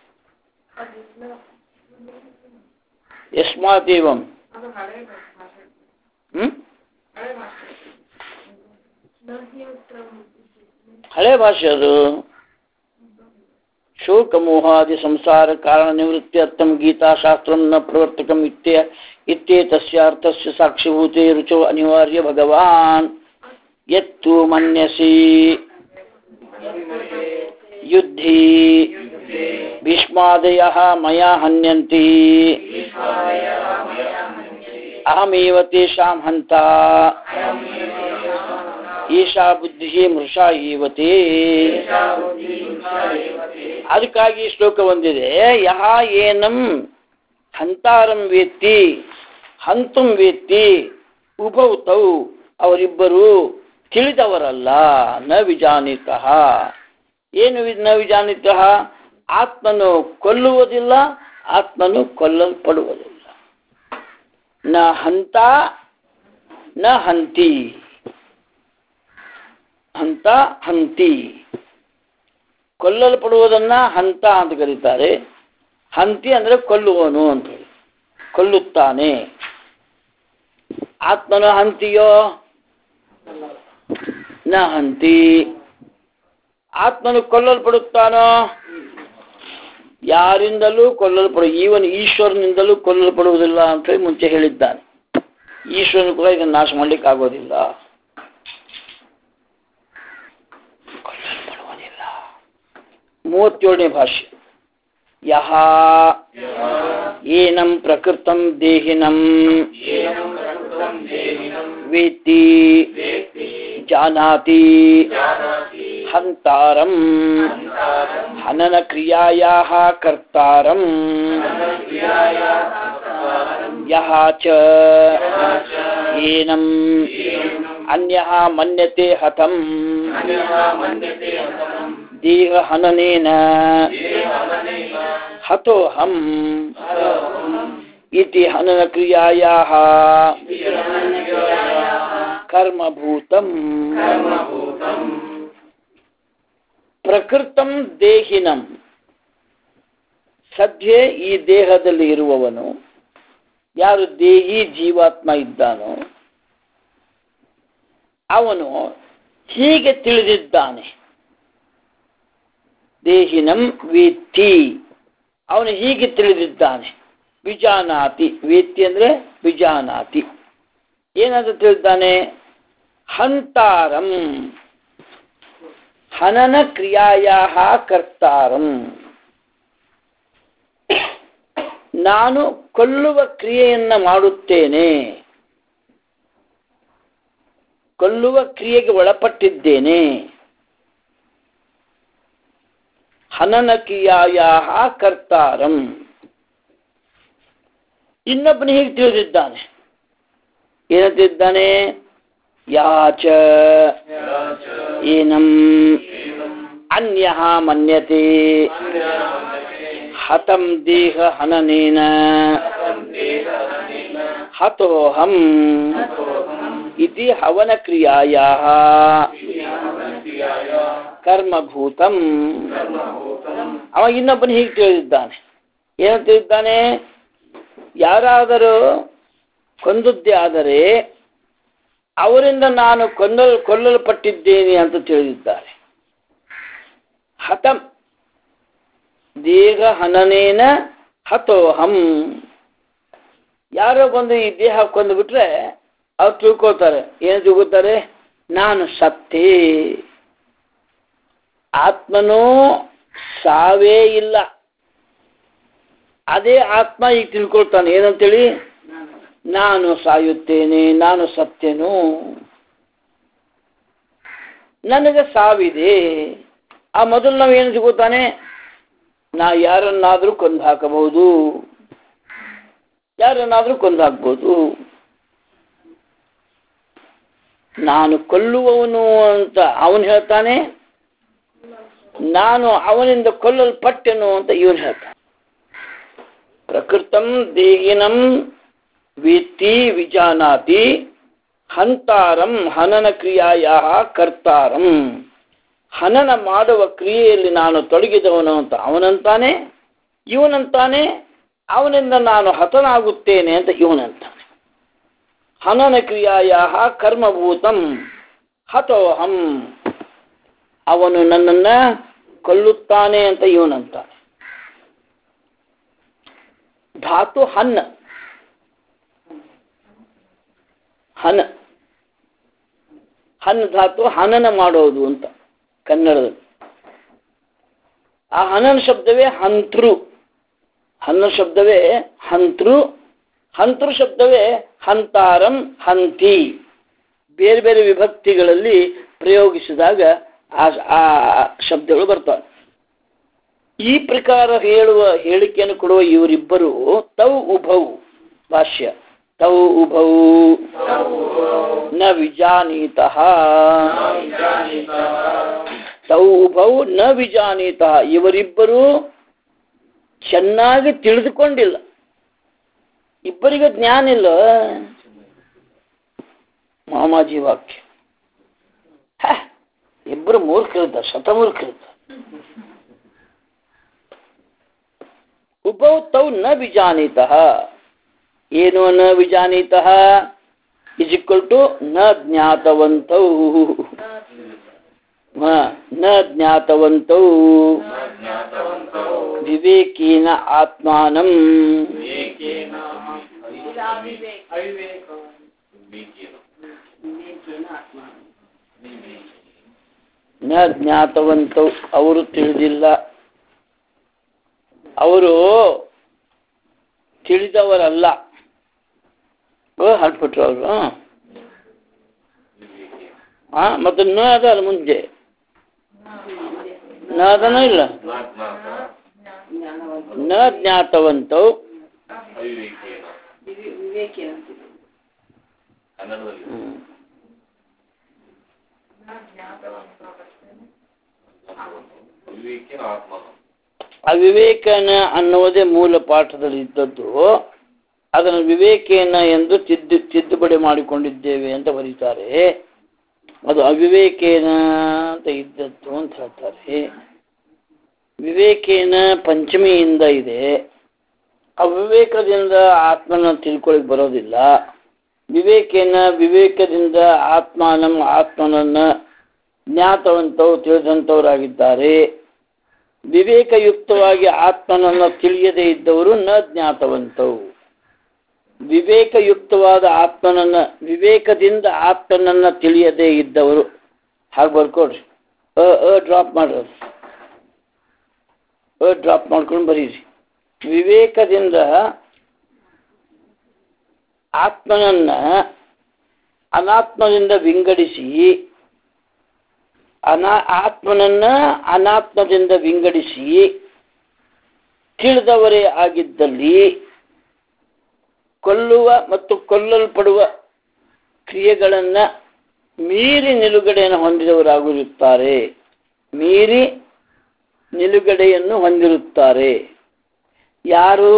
ಯಸ್ಮಾದೇವಂ ಹಳೆ ಭಾಷೆ ಅದು. ಶೋಕಮೋಹಾದಿ ಸಂಸಾರ ಕಾರಣ ನಿವೃತ್ತ್ಯರ್ಥಂ ಗೀತಾಶಾಸ್ತ್ರಂ ನ ಪ್ರವರ್ತಕಂ ಇತ್ಯೇತಸ್ಯ ಅರ್ಥಸ್ಯ ಸಾಕ್ಷಿಭೂತೆ ರುಚೋ ಅನಿವಾರ್ಯ ಭಗವಾನ್. ಯತ್ತು ಮನ್ಯಸಿ ಯುದ್ಧಿ ಭೀಷ್ಮಾದಯಃ ಮಯಾ ಹನ್ಯಂತಿ ಅಹಮೇವ ತೇಷಾಂ ಹಂತಾ ಈಶಾ ಬುದ್ಧಿ ಮೃಷಾ ಇವತೇ. ಅದಕ್ಕಾಗಿ ಶ್ಲೋಕ ಒಂದಿದೆ, ಯಹ ಏನಂ ಹಂತಾರಂ ವೇತ್ತಿ ಹಂತುಂ ವೇತ್ತಿ ಉಭೌ ತೌ, ಅವರಿಬ್ಬರು ತಿಳಿದವರಲ್ಲ. ನ ವಿಜಾನಿತಃ, ಏನು ನ ವಿಜಾನಿತಃ? ಆತ್ಮನು ಕೊಲ್ಲುವುದಿಲ್ಲ, ಆತ್ಮನು ಕೊಲ್ಲಲ್ಪಡುವುದಿಲ್ಲ. ನ ಹಂತ ನ ಹಂತಿ, ಹಂತ ಹಂತಿ. ಕೊಲ್ಲಲ್ಪಡುವುದನ್ನ ಹಂತ ಅಂತ ಕರೀತಾರೆ, ಹಂತಿ ಅಂದ್ರೆ ಕೊಲ್ಲುವನು ಅಂತ ಹೇಳಿ, ಕೊಲ್ಲುತ್ತಾನೆ. ಆತ್ಮನ ಹಂತಿಯೋ ನ ಹಂತಿ. ಆತ್ಮನು ಕೊಲ್ಲಲ್ಪಡುತ್ತಾನೋ? ಯಾರಿಂದಲೂ ಈವನ್ ಈಶ್ವರನಿಂದಲೂ ಕೊಲ್ಲಲ್ಪಡುವುದಿಲ್ಲ ಅಂತ ಹೇಳಿ ಮುಂಚೆ ಹೇಳಿದ್ದಾನೆ. ಈಶ್ವರನು ಕೂಡ ಇದನ್ನು ನಾಶ ಮಾಡ್ಲಿಕ್ಕೆ ಆಗೋದಿಲ್ಲ, ಕೊಲ್ಲಲ್ಪಡುವುದಿಲ್ಲ. 37ನೇ ಭಾಷ್ಯ. ಯಹ ಏನಂ ಪ್ರಕೃತಂ ದೇಹಿನಂ ವೇತ್ತಿ ಜಾನಾತಿ ಹಂತಾರಂ ಹನನ ಕ್ರಿಯಾಯಾಃ ಕರ್ತಾರಂ ಯಹ ಚ ಏನಂ ಅನ್ಯಃ ಮನ್ಯತೆ ಹತಂ ದೇಹ ಹನನೇನ ಹತೋಹಂ ಇತಿ ಹನನ ಕ್ರಿಯಾಯಾಃ ಕರ್ಮಭೂತಂ. ಪ್ರಕೃತಂ ದೇಹಿನಂ, ಸದ್ಯ ಈ ದೇಹದಲ್ಲಿ ಇರುವವನು, ಯಾರು ದೇಹಿ ಜೀವಾತ್ಮ ಇದ್ದಾನೋ ಅವನು ಹೀಗೆ ತಿಳಿದಿದ್ದಾನೆ. ದೇಹಿನಂ ವೇತ್ತಿ, ಅವನು ಹೀಗೆ ತಿಳಿದಿದ್ದಾನೆ. ವಿಜಾನಾತಿ, ವೇತ್ತಿ ಅಂದ್ರೆ ವಿಜಾನಾತಿ, ಏನಂತ ತಿಳಿದ್ದಾನೆ? ಹಂತಾರಂ ಹನನ ಕ್ರಿಯಾಯಾಃ ಕರ್ತಾರಂ, ನಾನು ಕೊಲ್ಲುವ ಕ್ರಿಯೆಯನ್ನ ಮಾಡುತ್ತೇನೆ, ಕೊಲ್ಲುವ ಕ್ರಿಯೆಗೆ ಒಳಪಟ್ಟಿದ್ದೇನೆ. ಹನನ ಕ್ರಿಯಾಯಾಃ ಕರ್ತಾರಂ. ಇನ್ನೊಬ್ಬನು ಹೀಗೆ ತಿಳಿದಿದ್ದಾನೆ, ಏನಂತಿದ್ದಾನೆ? ಯಾಚ ಏನಂ ಅನ್ಯಃ ಮನ್ಯತೆ ಹತಂ ದೇಹ ಹನನೇನ ಹತೋಹಂ ಇತಿ ಹವನ ಕ್ರಿಯಾಯಾಃ ಕರ್ಮಭೂತಂ. ಅವ ಇನ್ನೊಬ್ಬನು ಹೀಗೆ ತಿಳಿದಿದ್ದಾನೆ, ಏನಂತ ತಿಳಿದಿದ್ದಾನೆ? ಯಾರಾದರೂ ಕೊಂದದ್ದೇ ಆದರೆ ಅವರಿಂದ ನಾನು ಕೊಲ್ಲಲ್ಪಟ್ಟಿದ್ದೇನೆ ಅಂತ ತಿಳಿದಿದ್ದಾರೆ. ಹತಂ ದೇಹ ಹನನೇನ ಹತೋಹಂ. ಯಾರೋ ಬಂದು ಈ ದೇಹ ಕೊಂದು ಬಿಟ್ರೆ ಅವ್ರು ತಿಳ್ಕೊಳ್ತಾರೆ, ಏನು ತಿಳ್ಕೊತಾರೆ? ನಾನು ಸತ್ತೇ. ಆತ್ಮನೂ ಸಾವೇ ಇಲ್ಲ, ಅದೇ ಆತ್ಮ ಈಗ ತಿಳ್ಕೊಳ್ತಾನೆ, ಏನಂತೇಳಿ? ನಾನು ಸಾಯುತ್ತೇನೆ, ನಾನು ಸತ್ಯನು, ನನಗೆ ಸಾವಿದೆ. ಆ ಮೊದಲು ನಾವು ಏನು ತಿಳ್ಕೊತಾನೆ? ನಾ ಯಾರನ್ನಾದರೂ ಕೊಂದು ಹಾಕಬಹುದು, ಯಾರನ್ನಾದರೂ ಕೊಂದು ಹಾಕ್ಬೋದು. ನಾನು ಕೊಲ್ಲುವವನು ಅಂತ ಅವನು ಹೇಳ್ತಾನೆ, ನಾನು ಅವನಿಂದ ಕೊಲ್ಲಲ್ಪಟ್ಟೆನು ಅಂತ ಇವನು ಹೇಳ್ತಾನೆ. ಪ್ರಕೃತಂ ದೇಹಿನಂ ವೇತ್ತಿ ವಿಜಾನಾತಿ ಹಂತಾರಂ ಹನನ ಕ್ರಿಯಾಯಾಃ ಕರ್ತಾರಂ. ಹನನ ಮಾಡುವ ಕ್ರಿಯೆಯಲ್ಲಿ ನಾನು ತೊಡಗಿದವನು ಅಂತ ಅವನಂತಾನೆ, ಇವನಂತಾನೆ ಅವನಿಂದ ನಾನು ಹತನಾಗುತ್ತೇನೆ ಅಂತ ಇವನಂತಾನೆ. ಹನನ ಕ್ರಿಯಾಯಾಃ ಕರ್ಮಭೂತಂ ಹತೋಹಂ, ಅವನು ನನ್ನನ್ನ ಕೊಲ್ಲುತ್ತಾನೆ ಅಂತ ಇವನಂತಾನೆ. ಧಾತು ಹನ್ನ, ಹನ ಹನ್ ಧಾತು ಹನನ ಮಾಡೋದು ಅಂತ ಕನ್ನಡದಲ್ಲಿ. ಆ ಹನನ ಶಬ್ದವೇ ಹಂತೃ, ಹನ್ನ ಶಬ್ದವೇ ಹಂತೃ, ಹಂತೃ ಶಬ್ದವೇ ಹಂತಾರಂ ಹಂತಿ. ಬೇರೆ ಬೇರೆ ವಿಭಕ್ತಿಗಳಲ್ಲಿ ಪ್ರಯೋಗಿಸಿದಾಗ ಆ ಶಬ್ದಗಳು ಬರ್ತವೆ. ಈ ಪ್ರಕಾರ ಹೇಳಿಕೆಯನ್ನು ಕೊಡುವ ಇವರಿಬ್ಬರು ತೌ ಉಭೌ ಭಾಷ್ಯ ತೌ ಉಭೌ ನ ವಿಜಾನೀತಃ ತೌ ಉಭೌ ನ ವಿಜಾನೀತಃ ಇವರಿಬ್ಬರು ಚೆನ್ನಾಗಿ ತಿಳಿದುಕೊಂಡಿಲ್ಲ, ಇಬ್ಬರಿಗೆ ಜ್ಞಾನ ಇಲ್ಲ. ಮಾಮಾಜಿ ವಾಕ್ಯ ಇಬ್ಬರು ಮೂರ್ಖರಿದ್ದ ಶತಮೂರ್ಖರಿದ್ದ. ಉಭೌ ತೌ ನ ವಿಜಾನೀತಃ ಏನು ನ ವಿಜಾನೀತಃ ಇಸ್ ಈಕ್ವಲ್ ಟು ನ ಜ್ಞಾತವಂತೌ ನ ಜ್ಞಾತವಂತೌ ವಿವೇಕೇನ ಆತ್ಮಾನಂ ನ ಜ್ಞಾತವಂತೌ ಅವರು ತಿಳಿದಿಲ್ಲ, ಅವರು ತಿಳಿದವರಲ್ಲ. ಹಾಡ್ಬಿಟ್ರು ಅವರು. ಮತ್ತೆ ನ ಅದಲ್ಲ ಮುಂದೆ ನ ಅದನ ಇಲ್ಲ ನ ಜ್ಞಾತವಂತೌ ಅವಿವೇಕನ ಅನ್ನುವುದೇ ಮೂಲ ಪಾಠದಲ್ಲಿ ಇದ್ದದ್ದು. ಅದನ್ನು ವಿವೇಕೇನ ಎಂದು ತಿದ್ದುಪಡಿ ಮಾಡಿಕೊಂಡಿದ್ದೇವೆ ಅಂತ ಬರೀತಾರೆ. ಅದು ಅವಿವೇಕೇನ ಅಂತ ಇದ್ದದ್ದು ಅಂತ ಹೇಳ್ತಾರೆ. ವಿವೇಕೇನ ಪಂಚಮಿಯಿಂದ ಇದೆ. ಅವಿವೇಕದಿಂದ ಆತ್ಮನ ತಿಳ್ಕೊಳ್ಳಿಕ್ ಬರೋದಿಲ್ಲ. ವಿವೇಕದಿಂದ ಆತ್ಮನನ್ನ ಜ್ಞಾತವಂತವು ತಿಳಿದಂಥವರಾಗಿದ್ದಾರೆ. ವಿವೇಕಯುಕ್ತವಾಗಿ ಆತ್ಮನನ್ನು ತಿಳಿಯದೇ ಇದ್ದವರು ನ ಜ್ಞಾತವಂತವು. ವಿವೇಕಯುಕ್ತವಾದ ವಿವೇಕದಿಂದ ಆತ್ಮನನ್ನ ತಿಳಿಯದೇ ಇದ್ದವರು. ಹಾಗೆ ಬರ್ಕೊಡ್ರಿ. ಡ್ರಾಪ್ ಮಾಡೋದು, ಡ್ರಾಪ್ ಮಾಡ್ಕೊಂಡು ಬರೀರಿ. ವಿವೇಕದಿಂದ ಆತ್ಮನನ್ನ ಅನಾತ್ಮದಿಂದ ವಿಂಗಡಿಸಿ ಆತ್ಮನನ್ನ ಅನಾತ್ಮದಿಂದ ವಿಂಗಡಿಸಿ ತಿಳಿದವರೇ ಆಗಿದ್ದಲ್ಲಿ ಕೊಲ್ಲುವ ಮತ್ತು ಕೊಲ್ಲಲ್ಪಡುವ ಕ್ರಿಯೆಗಳನ್ನ ಮೀರಿ ನಿಲುಗಡೆಯನ್ನು ಹೊಂದಿದವರಾಗಿರುತ್ತಾರೆ. ಮೀರಿ ನಿಲುಗಡೆಯನ್ನು ಹೊಂದಿರುತ್ತಾರೆ. ಯಾರು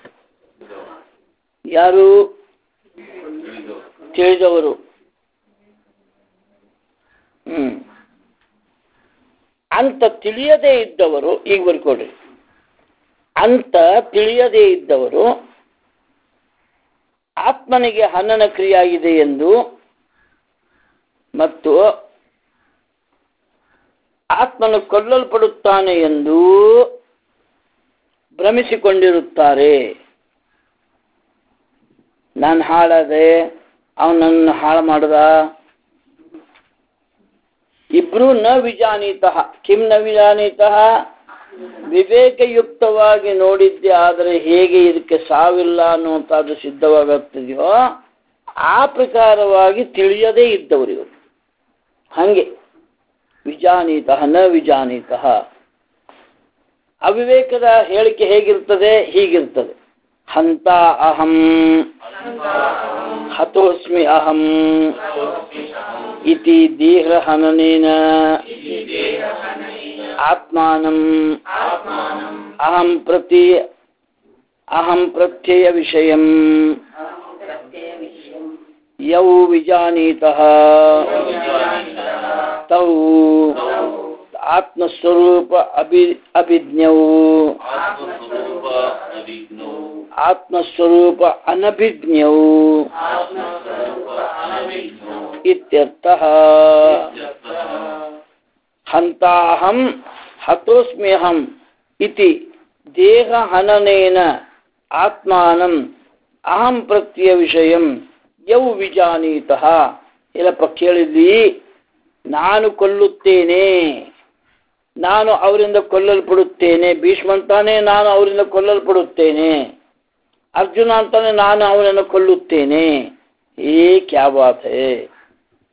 ತಿಳಿದವರು. ಅಂತ ತಿಳಿಯದೇ ಇದ್ದವರು, ಈಗ ಬರ್ಕೊಡ್ರಿ. ಅಂತ ತಿಳಿಯದೇ ಇದ್ದವರು ಆತ್ಮನಿಗೆ ಹನನ ಕ್ರಿಯೆಯಾಗಿದೆ ಎಂದು ಮತ್ತು ಆತ್ಮನು ಕೊಲ್ಲಲ್ಪಡುತ್ತಾನೆ ಎಂದು ಭ್ರಮಿಸಿಕೊಂಡಿರುತ್ತಾರೆ. ನಾನು ಹಾಳಾದೆ, ಅವನನ್ನು ಹಾಳು ಮಾಡದ. ಇಬ್ರು ನ ವಿಜಾನೀತಃ. ಕಿಂ ನ ವಿಜಾನೀತಃ? ವಿವೇಕಯುಕ್ತವಾಗಿ ನೋಡಿದ್ದೆ ಆದರೆ ಹೇಗೆ ಇದಕ್ಕೆ ಸಾವಿಲ್ಲ ಅನ್ನುವಂಥದ್ದು ಸಿದ್ಧವಾಗುತ್ತದೆಯೋ ಆ ಪ್ರಕಾರವಾಗಿ ತಿಳಿಯದೇ ಇದ್ದವರು ಇವರು. ಹಂಗೆ ವಿಜಾನೀತಃ ನ ವಿಜಾನೀತಃ. ಅವಿವೇಕದ ಹೇಳಿಕೆ ಹೇಗಿರ್ತದೆ? ಹೀಗಿರ್ತದೆ. ಹಂತ ಅಹಂ ಹತೋಸ್ಮಿ ಅಹಂ ಇತಿ ದೇಹ ಹನನೇನ ಆತ್ಮಾನಂ ಅಹಂ ಪ್ರತ್ಯಯ ವಿಷಯಂ ಯೌ ವಿಜಾನೀತಃ ತೌ ಆತ್ಮಸ್ವರೂಪ ಅಭಿಜ್ಞೌ ಆತ್ಮಸ್ವರೂಪ ಅನಭಿಜ್ಞೌ ಇತ್ಯರ್ಥಃ. ಹಂತಾಹಂ ಹತೋಸ್ಮ್ಯಹಂ ಇತಿ ದೇಹ ಹನನೇನ ಆತ್ಮಾನಂ ಅಹಂ ಪ್ರತ್ಯಯ ವಿಷಯಂ ಯೌ ವಿಜಾನೀತಃ. ಇಲ್ಲಪ್ಪ ಕೇಳಿದ್ವಿ, ನಾನು ಕೊಲ್ಲುತ್ತೇನೆ, ನಾನು ಅವರಿಂದ ಕೊಲ್ಲಲ್ಪಡುತ್ತೇನೆ. ಭೀಷ್ಮ ಅಂತಾನೆ ನಾನು ಅವರಿಂದ ಕೊಲ್ಲಲ್ಪಡುತ್ತೇನೆ. ಅರ್ಜುನ ಅಂತಾನೆ ನಾನು ಅವನನ್ನು ಕೊಲ್ಲುತ್ತೇನೆ. ಏ ಕ್ಯಾ ಬಾತ್ ಹೈ.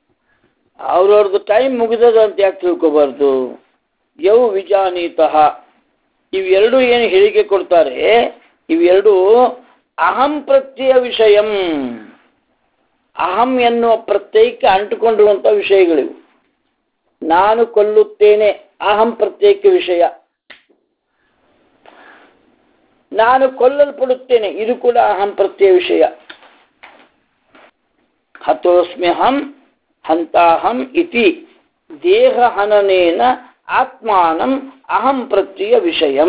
ಅವ್ರವ್ರದ್ದು ಟೈಮ್ ಮುಗಿದದ ಅಂತ ಯಾಕೆ ತಿಳ್ಕೋಬಾರ್ದು? ಯೌ ವಿಜಾನೀತಃ, ಇವೆರಡು ಏನು ಹೇಳಿಕೆ ಕೊಡ್ತಾರೆ, ಇವೆರಡು ಅಹಂ ಪ್ರತ್ಯಯ ವಿಷಯಂ, ಅಹಂ ಎನ್ನುವ ಪ್ರತ್ಯಯಕ್ಕೆ ಅಂಟುಕೊಂಡಿರುವಂಥ ವಿಷಯಗಳಿವು. ನಾನು ಕೊಲ್ಲುತ್ತೇನೆ ಅಹಂ ಪ್ರತ್ಯಯಕ್ಕೆ ವಿಷಯ, ನಾನು ಕೊಲ್ಲಲ್ಪಡುತ್ತೇನೆ ಇದು ಕೂಡ ಅಹಂ ಪ್ರತ್ಯಯ ವಿಷಯ. ಹತೋಸ್ಮ್ಯಹಂ ಹಂತಾಹಂ ಇತಿ ದೇಹ ಹನನೇನ ಆತ್ಮಾನಂ ಅಹಂ ಪ್ರತ್ಯಯ ವಿಷಯಂ.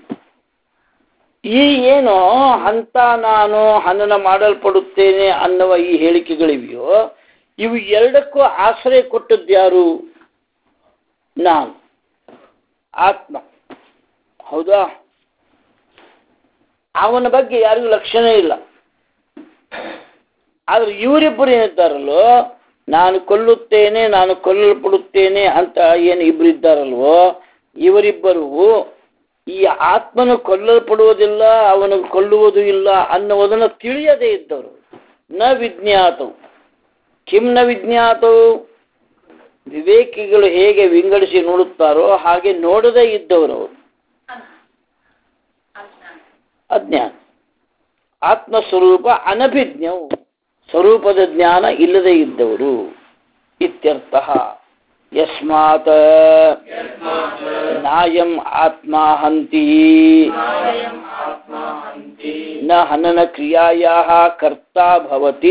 ಈ ಏನು ಹಂತ ನಾನು ಹನನ ಮಾಡಲ್ಪಡುತ್ತೇನೆ ಅನ್ನುವ ಈ ಹೇಳಿಕೆಗಳಿವೆಯೋ ಇವು ಎರಡಕ್ಕೂ ಆಶ್ರಯ ಕೊಟ್ಟದ್ಯಾರು? ನಾನು, ಆತ್ಮ. ಹೌದಾ? ಅವನ ಬಗ್ಗೆ ಯಾರಿಗೂ ಲಕ್ಷಣ ಇಲ್ಲ. ಆದ್ರೆ ಇವರಿಬ್ಬರು ಏನಿದ್ದಾರಲ್ವೋ, ನಾನು ಕೊಲ್ಲುತ್ತೇನೆ ನಾನು ಕೊಲ್ಲಲ್ಪಡುತ್ತೇನೆ ಅಂತ ಏನು ಇಬ್ಬರು ಇದ್ದಾರಲ್ವೋ, ಇವರಿಬ್ಬರು ಈ ಆತ್ಮನು ಕೊಲ್ಲಲ್ಪಡುವುದಿಲ್ಲ ಅವನು ಕೊಲ್ಲುವುದು ಇಲ್ಲ ಅನ್ನುವುದನ್ನು ತಿಳಿಯದೇ ಇದ್ದವರು. ನ ವಿಜ್ಞಾತವು. ಕಿಂ ನ ವಿಜ್ಞಾತವು? ವಿವೇಕಿಗಳು ಹೇಗೆ ವಿಂಗಡಿಸಿ ನೋಡುತ್ತಾರೋ ಹಾಗೆ ನೋಡದೇ ಇದ್ದವರು ಅಜ್ಞಾನ. ಆತ್ಮಸ್ವರೂಪ ಅನಭಿಜ್ಞವು, ಸ್ವರೂಪದ ಜ್ಞಾನ ಇಲ್ಲದೇ ಇದ್ದವರು ಇತ್ಯರ್ಥ. ಯಸ್ಮಾತ್ ನಾಯಂ ಆತ್ಮ ಹಂತಿ ನ ಹನನ ಕ್ರಿಯಾಯಾಃ ಕರ್ತಾ ಭವತಿ.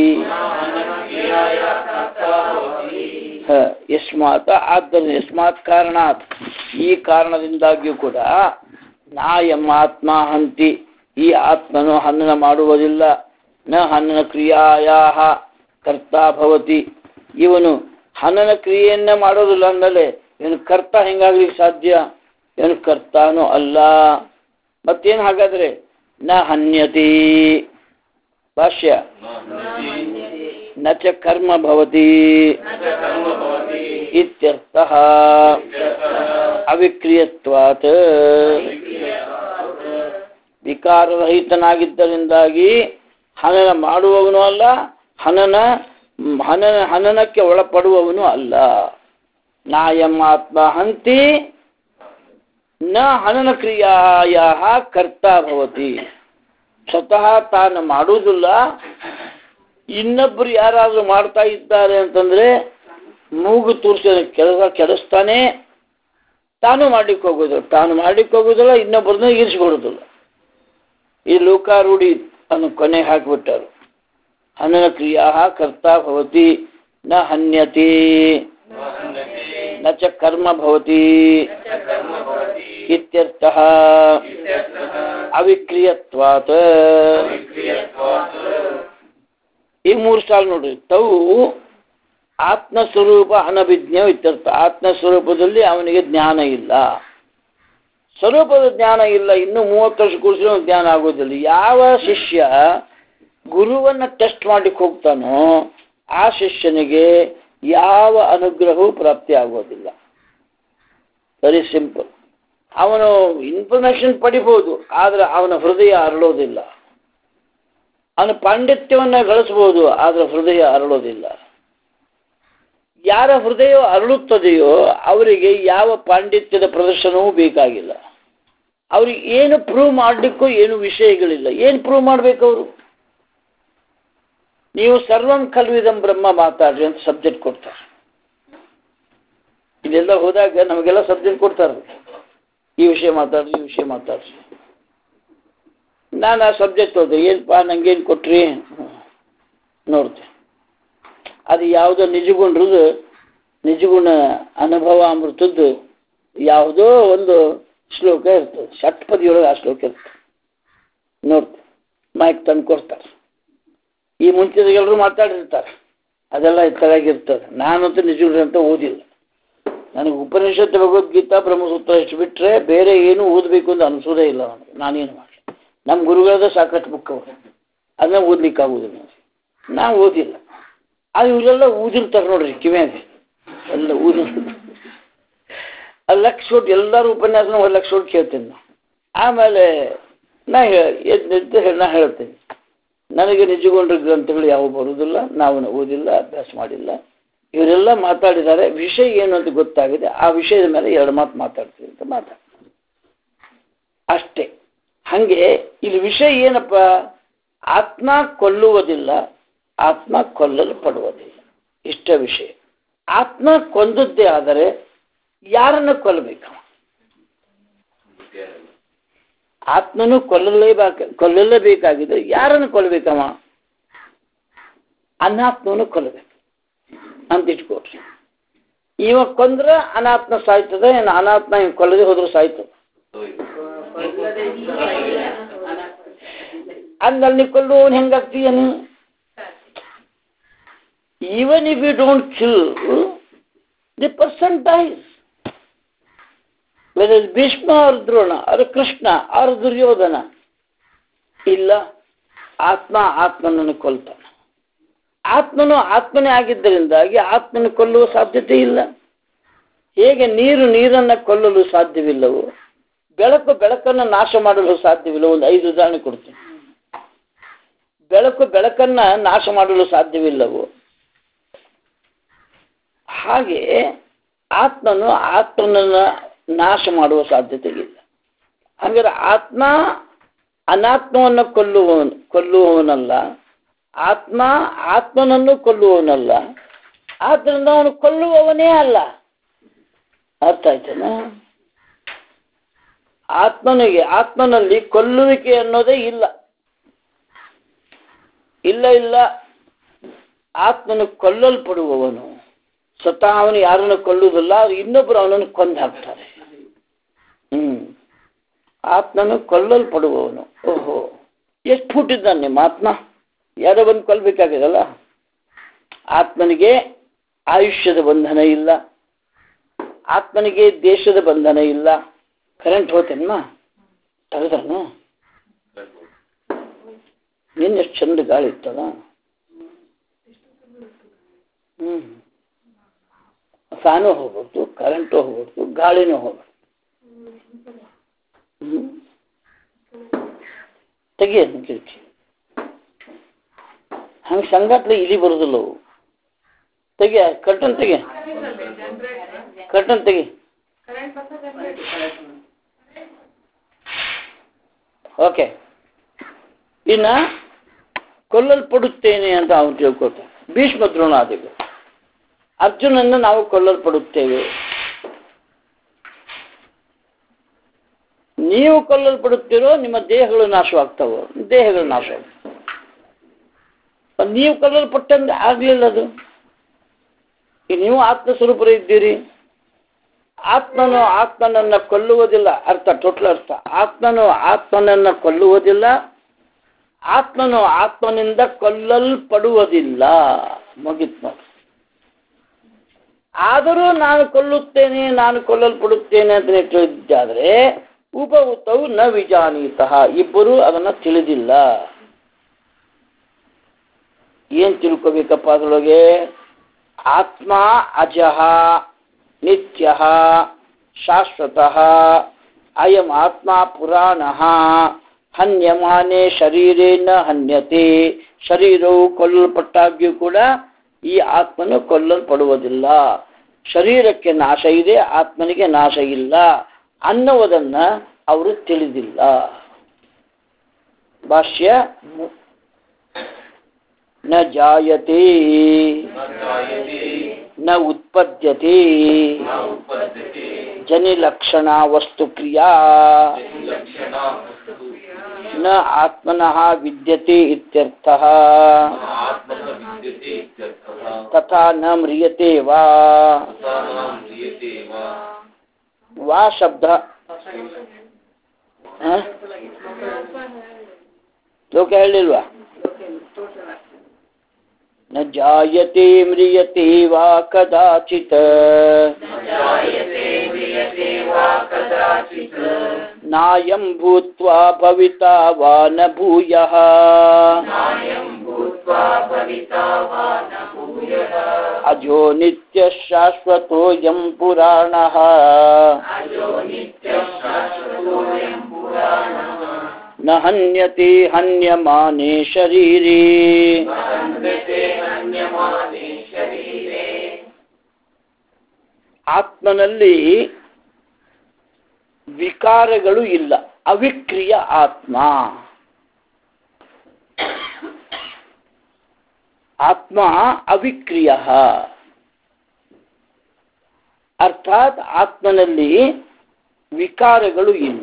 ಯಸ್ಮಾತ್, ಆದ್ದರಿಂದ ಯಸ್ಮಾತ್ ಕಾರಣಾತ್, ಈ ಕಾರಣದಿಂದಾಗಿಯೂ ಕೂಡ ನಾಯಂ ಆತ್ಮ ಹಂತಿ, ಈ ಆತ್ಮನು ಹನನ ಮಾಡುವುದಿಲ್ಲ. ನ ಹನನ ಕ್ರಿಯಾಯಾಃ ಕರ್ತಾ ಭವತಿ, ಇವನು ಹನನ ಕ್ರಿಯೆಯನ್ನ ಮಾಡೋದಿಲ್ಲ ಅಂದಲೇ ಇವನು ಕರ್ತ ಹೆಂಗಾಗ್ಲಿಕ್ಕೆ ಸಾಧ್ಯ? ಇವನು ಕರ್ತಾನೂ ಅಲ್ಲ. ಮತ್ತೇನು ಹಾಗಾದ್ರೆ? ನ ಹನ್ಯತಿ, ಭಾಷ್ಯ ನ ಚ ಕರ್ಮ ಭವತಿ ಇತ್ಯರ್ಥಃ. ಅವಿಕ್ರಿಯತ್ವಾತ್, ವಿಕಾರರಹಿತನಾಗಿದ್ದರಿಂದಾಗಿ ಹನನ ಮಾಡುವವನು ಅಲ್ಲ, ಹನನಕ್ಕೆ ಒಳಪಡುವವನು ಅಲ್ಲ. ನಾಯಂ ಆತ್ಮ ಹಂತಿ ನ ಹನನ ಕ್ರಿಯಾಯಾಃ ಕರ್ತಾ ಭವತಿ. ಸ್ವತಃ ತಾನು ಮಾಡುವುದಿಲ್ಲ, ಇನ್ನೊಬ್ಬರು ಯಾರಾದರೂ ಮಾಡ್ತಾ ಇದ್ದಾರೆ ಅಂತಂದ್ರೆ ಮೂಗು ತೂರಿಸಿದ ಕೆಲಸ ಕೆಡಿಸ್ತಾನೆ, ತಾನು ಮಾಡ್ಲಿಕ್ಕೆ ಹೋಗೋದಿಲ್ಲ. ತಾನು ಮಾಡ್ಲಿಕ್ಕೆ ಹೋಗೋದಿಲ್ಲ, ಇನ್ನೊಬ್ಬರನ್ನ ಇರಿಸಿಕೊಡೋದಿಲ್ಲ. ಈ ಲೋಕಾರೂಢಿ ಅನ್ನು ಕೊನೆಗೆ ಹಾಕಿಬಿಟ್ಟರು. ಹನನ ಕ್ರಿಯಾ ಕರ್ತಾ ಭವತಿ ನ ಹನ್ಯತಿ ನ ಚ ಕರ್ಮ ಭವತಿ ಇತ್ಯರ್ಥಃ. ಅವಿಕ್ರಿಯತ್ವಾತ್, ಈ ಮೂರು ಸಾಲು ನೋಡ್ರಿ. ತವು ಆತ್ಮಸ್ವರೂಪ ಅನಭಿಜ್ಞ ಇತ್ಯರ್ಥ. ಆತ್ಮಸ್ವರೂಪದಲ್ಲಿ ಅವನಿಗೆ ಜ್ಞಾನ ಇಲ್ಲ, ಸ್ವರೂಪದ ಜ್ಞಾನ ಇಲ್ಲ. ಇನ್ನು 30 ವರ್ಷ ಕೂರಿಸಿದ್ರೆ ಜ್ಞಾನ ಆಗೋದಿಲ್ಲ. ಯಾವ ಶಿಷ್ಯ ಗುರುವನ್ನ ಟೆಸ್ಟ್ ಮಾಡ್ಲಿಕ್ಕೆ ಹೋಗ್ತಾನೋ ಆ ಶಿಷ್ಯನಿಗೆ ಯಾವ ಅನುಗ್ರಹವೂ ಪ್ರಾಪ್ತಿ ಆಗೋದಿಲ್ಲ. Very simple. ಅವನು ಇನ್ಫಾರ್ಮೇಶನ್ ಪಡಿಬಹುದು, ಆದ್ರೆ ಅವನ ಹೃದಯ ಅರಳೋದಿಲ್ಲ. ಅವನ ಪಾಂಡಿತ್ಯವನ್ನ ಗಳಿಸಬಹುದು, ಆದ್ರೆ ಹೃದಯ ಅರಳೋದಿಲ್ಲ. ಯಾರ ಹೃದಯ ಅರಳುತ್ತದೆಯೋ ಅವರಿಗೆ ಯಾವ ಪಾಂಡಿತ್ಯದ ಪ್ರದರ್ಶನವೂ ಬೇಕಾಗಿಲ್ಲ. ಅವ್ರಿಗೆ ಏನು ಪ್ರೂವ್ ಮಾಡಲಿಕ್ಕೂ ಏನು ವಿಷಯಗಳಿಲ್ಲ. ಏನು ಪ್ರೂವ್ ಮಾಡ್ಬೇಕು ಅವರು? ನೀವು ಸರ್ವಂ ಖಲ್ವಿದಂ ಬ್ರಹ್ಮ ಮಾತಾಡ್ರಿ ಅಂತ ಸಬ್ಜೆಕ್ಟ್ ಕೊಡ್ತಾರೆ. ಇದೆಲ್ಲ ಹೋದಾಗ ನಮಗೆಲ್ಲ ಸಬ್ಜೆಕ್ಟ್ ಕೊಡ್ತಾರೆ, ಈ ವಿಷಯ ಮಾತಾಡ್ರಿ, ಈ ವಿಷಯ ಮಾತಾಡ್ರಿ. ನಾನು ಆ ಸಬ್ಜೆಕ್ಟ್ ಹೋದೆ, ಏನಪ್ಪಾ ನಂಗೇನು ಕೊಟ್ರಿ ನೋಡ್ತೆ. ಅದು ಯಾವುದೋ ನಿಜಗುಣ ಅನುಭವ ಅಮೃತದ್ದು ಯಾವುದೋ ಒಂದು ಶ್ಲೋಕ ಇರ್ತದೆ, ಷಟ್ಪದಿಯೊಳಗೆ ಆ ಶ್ಲೋಕ ಇರ್ತದೆ. ನೋಡ್ತೆ, ಮೈಕ್ ತಂದು ಕೊಡ್ತಾರೆ. ಈ ಮುಂಚಿದ ಎಲ್ಲರೂ ಮಾತಾಡಿರ್ತಾರೆ, ಅದೆಲ್ಲ ತಲೆಯಾಗಿರ್ತದೆ. ನಾನಂತೂ ನಿಜಗುಣ ಅಂತ ಓದಿಲ್ಲ. ನನಗೆ ಉಪನಿಷತ್ತು, ಭಗವದ್ಗೀತಾ, ಬ್ರಹ್ಮಸೂತ್ರ ಇಷ್ಟು ಬಿಟ್ಟರೆ ಬೇರೆ ಏನು ಓದಬೇಕು ಅಂತ ಅನಿಸೋದೇ ಇಲ್ಲ ನನಗೆ. ನಾನೇನು ಮಾಡಿ, ನಮ್ಮ ಗುರುಗಳದ ಸಾಕಷ್ಟು ಬುಕ್ ಅವರು, ಅದನ್ನ ಓದ್ಲಿಕ್ಕೆ ಆಗುದಿಲ್ಲ. ನಾವು ಓದಿಲ್ಲ. ಅದು ಇವರೆಲ್ಲ ಊದಿರ್ತಾರೆ ನೋಡ್ರಿ ಕಿವ್ಯಾಗೆ, ಎಲ್ಲ ಊದಿ ಲಕ್ಷ ಕೊಟ್ಟು ಎಲ್ಲರೂ ಉಪನ್ಯಾಸನ 1 ಲಕ್ಷ ಕೊಟ್ಟು ಕೇಳ್ತೇನೆ ನಾನು. ಆಮೇಲೆ ನಾ ಹೇಳ್ತೇನೆ, ನನಗೆ ನಿಜಗೊಂಡ್ರ ಗ್ರಂಥಗಳು ಯಾವ ಬರುವುದಿಲ್ಲ, ನಾವು ಓದಿಲ್ಲ, ಅಭ್ಯಾಸ ಮಾಡಿಲ್ಲ. ಇವರೆಲ್ಲ ಮಾತಾಡಿದ್ದಾರೆ, ವಿಷಯ ಏನು ಅಂತ ಗೊತ್ತಾಗಿದೆ, ಆ ವಿಷಯದ ಮೇಲೆ 2 ಮಾತು ಮಾತಾಡ್ತೀವಿ ಅಂತ ಮಾತಾಡ್ತಾರೆ ಅಷ್ಟೇ. ಹಾಗೆ ಇಲ್ಲಿ ವಿಷಯ ಏನಪ್ಪ, ಆತ್ಮ ಕೊಲ್ಲುವುದಿಲ್ಲ, ಆತ್ಮ ಕೊಲ್ಲಲು ಪಡುವುದಿಲ್ಲ, ಇಷ್ಟ ವಿಷಯ. ಆತ್ಮ ಕೊಂದದ್ದೇ ಆದರೆ ಯಾರನ್ನು ಕೊಲ್ಲಬೇಕ? ಆತ್ಮನು ಕೊಲ್ಲಲೇಬೇಕಾಗಿದ್ರೆ ಯಾರನ್ನು ಕೊಲ್ಲಬೇಕಮ್ಮ? ಅನಾತ್ಮವನ್ನು ಕೊಲ್ಲಬೇಕು ಅಂತ ಇಟ್ಕೊಡ್ರಿ. ಇವ ಕೊಂದ್ರ ಅನಾತ್ಮ ಸಾಯ್ತದ, ಏನು ಅನಾತ್ಮ ಇವ್ ಕೊಲ್ಲದೆ ಹೋದ್ರು ಸಾಯ್ತದ? ಅಂದಲ್ಲಿ ನೀ ಕೊಲ್ಲುವವನು ಹೆಂಗಾಗ್ತೀಯನು? Even if you don't kill, the person dies. Whether it's Bhishma or Drona or Krishna or Duryodhana, ಇಲ್ಲ, ಆತ್ಮ ಆತ್ಮನನ್ನು ಕೊಲ್ತಾನೆ. ಆತ್ಮನು ಆತ್ಮನೇ ಆಗಿದ್ದರಿಂದಾಗಿ ಆತ್ಮನ ಕೊಲ್ಲುವ ಸಾಧ್ಯತೆ ಇಲ್ಲ. ಹೇಗೆ ನೀರು ನೀರನ್ನು ಕೊಲ್ಲಲು ಸಾಧ್ಯವಿಲ್ಲವೋ, ಬೆಳಕು ಬೆಳಕನ್ನು ನಾಶ ಮಾಡಲು ಸಾಧ್ಯವಿಲ್ಲ. ಒಂದು 5 ಉದಾಹರಣೆ ಕೊಡ್ತೀನಿ. ಬೆಳಕು ಬೆಳಕನ್ನು ನಾಶ ಮಾಡಲು ಸಾಧ್ಯವಿಲ್ಲವೋ ಹಾಗೆ ಆತ್ಮನು ಆತ್ಮನನ್ನು ನಾಶ ಮಾಡುವ ಸಾಧ್ಯತೆ ಇಲ್ಲ. ಹಾಗಾದ್ರೆ ಆತ್ಮ ಅನಾತ್ಮವನ್ನು ಕೊಲ್ಲುವವನಲ್ಲ, ಆತ್ಮ ಆತ್ಮನನ್ನು ಕೊಲ್ಲುವವನಲ್ಲ, ಆದ್ದರಿಂದ ಅವನು ಕೊಲ್ಲುವವನೇ ಅಲ್ಲ. ಅರ್ಥ ಆಯ್ತೇನ? ಆತ್ಮನಲ್ಲಿ ಕೊಲ್ಲುವಿಕೆ ಅನ್ನೋದೇ ಇಲ್ಲ. ಇಲ್ಲ, ಆತ್ಮನು ಕೊಲ್ಲಲ್ಪಡುವವನು. ಸ್ವತಃ ಅವನು ಯಾರನ್ನು ಕೊಲ್ಲುವುದಿಲ್ಲ, ಇನ್ನೊಬ್ಬರು ಅವನನ್ನು ಕೊಂದು ಹಾಕ್ತಾರೆ. ಆತ್ಮನು ಕೊಲ್ಲಲ್ಪಡುವವನು. ಓಹೋ, ಎಷ್ಟು ಹುಟ್ಟಿದ್ದಾನೆ ನಿಮ್ಮ ಆತ್ಮ? ಯಾರೋ ಬಂದು ಕೊಲ್ಲಬೇಕಾಗಿರಲ್ಲ. ಆತ್ಮನಿಗೆ ಆಯುಷ್ಯದ ಬಂಧನ ಇಲ್ಲ, ಆತ್ಮನಿಗೆ ದೇಶದ ಬಂಧನ ಇಲ್ಲ. ಕರೆಂಟ್ ಹೋತೇನಮ್ಮ? ತೆಗೆದನು ನಿನ್ನೆಷ್ಟು ಚಂದ ಗಾಳಿ ಇರ್ತದ. ಫ್ಯಾನು ಹೋಗ್ಬಿಡ್ತು, ಕರೆಂಟು ಹೋಗ್ಬಿಡ್ತು, ಗಾಳಿನೂ ಹೋಗ್ಬಿಡ್ತು. ತೆಗಿಯೋದು ಕಿಟಕಿ. ಹಂಗೆ ಸಂಗಾಟ್ಲೆ ಇಲಿ ಬರೋದಿಲ್ಲ ಅವು. ತೆಗಿಯ ಕರ್ಟನ್ ತೆಗಿ, ಕರ್ಟನ್ ತೆಗಿ. ಓಕೆ, ಇನ್ನ ಕೊಲ್ಲಲ್ಪಡುತ್ತೇನೆ ಅಂತ ಅವನು ತಿಳ್ಕೊಳ್ತಾನೆ. ಭೀಷ್ಮ ದ್ರೋಣಾದಿಗಳು, ಅರ್ಜುನನ್ನು ನಾವು ಕೊಲ್ಲಲ್ಪಡುತ್ತೇವೆ. ನೀವು ಕೊಲ್ಲಲ್ಪಡುತ್ತೀರೋ, ನಿಮ್ಮ ದೇಹಗಳು ನಾಶವಾಗ್ತಾವೋ? ದೇಹಗಳು ನಾಶವಾಗ್ತವೆ. ನೀವು ಕೊಲ್ಲಲ್ಪಟ್ಟಂಗೆ ಆಗ್ಲಿಲ್ಲ ಅದು. ನೀವು ಆತ್ಮಸ್ವರೂಪರು ಇದ್ದೀರಿ. ಆತ್ಮನು ಆತ್ಮನನ್ನ ಕೊಲ್ಲುವುದಿಲ್ಲ. ಅರ್ಥ, ಟೋಟಲ್ ಅರ್ಥ. ಆತ್ಮನು ಆತ್ಮನನ್ನ ಕೊಲ್ಲುವುದಿಲ್ಲ, ಆತ್ಮನು ಆತ್ಮನಿಂದ ಕೊಲ್ಲಲ್ಪಡುವುದಿಲ್ಲ. ಮುಗಿತ್ ನೋಡಿ. ಆದರೂ ನಾನು ಕೊಲ್ಲುತ್ತೇನೆ, ನಾನು ಕೊಲ್ಲಲ್ಪಡುತ್ತೇನೆ ಅಂತ ಹೇಳಿದ್ದಾದ್ರೆ ಉಪೌತವು ನ ವಿಜಾನೀತಃ, ಇಬ್ಬರು ಅದನ್ನ ತಿಳಿದಿಲ್ಲ. ಏನ್ ತಿಳ್ಕೋಬೇಕಪ್ಪ ಅದರೊಳಗೆ? ಆತ್ಮ ಅಜಃ ನಿತ್ಯಃ ಶಾಶ್ವತಃ, ಅಯಂ ಆತ್ಮ ಪುರಾಣಃ, ಹನ್ಯಮಾನೆ ಶರೀರೇನ ಹನ್ಯತೆ. ಶರೀರವು ಕೊಲ್ಲಲ್ಪಟ್ಟಾಗ್ಯೂ ಕೂಡ ಈ ಆತ್ಮನು ಕೊಲ್ಲಲ್ಪಡುವುದಿಲ್ಲ. ಶರೀರಕ್ಕೆ ನಾಶ ಇದೆ, ಆತ್ಮನಿಗೆ ನಾಶ ಇಲ್ಲ ಅನ್ನುವುದನ್ನ ಅವರು ತಿಳಿದಿಲ್ಲ. ಭಾಷ್ಯ: ನ ಜಾಯತೆ ನ ಉತ್ಪದ್ಯತೆ ಜನಿಲಕ್ಷಣ ವಸ್ತು ಕ್ರಿಯಾ ನ ಆತ್ಮನಃ ವಿದ್ಯತೆ ಇತ್ಯರ್ಥಃ. ತಥಾ ನ ಮ್ರಿಯತೆ ವಾ. ವಾ ಶಬ್ದ ಲೋಕ ಹೇಳಿಲ್ವಾ? ನ ಜಾಯತೆ ಮ್ರಿಯತೆ ವಾ ಕದಾಚಿತ್, ನಾಯಂ ಭೂತ್ವಾ ಭವಿತಾ ವಾ ನ ಭೂಯಃ. ಅಜೋ ನಿತ್ಯ ಶಾಶ್ವತೋಯಂ ಪುರಾಣಃ. ನ ಹನ್ಯತೆ ಹನ್ಯಮಾನೆ ಶರೀರೇ ಆತ್ಮನಲ್ಲಿ ವಿಕಾರಗಳು ಇಲ್ಲ, ಅವಿಕ್ರಿಯ ಆತ್ಮ. ಆತ್ಮ ಅವಿಕ್ರಿಯ, ಅರ್ಥಾತ್ ಆತ್ಮನಲ್ಲಿ ವಿಕಾರಗಳು ಇಲ್ಲ.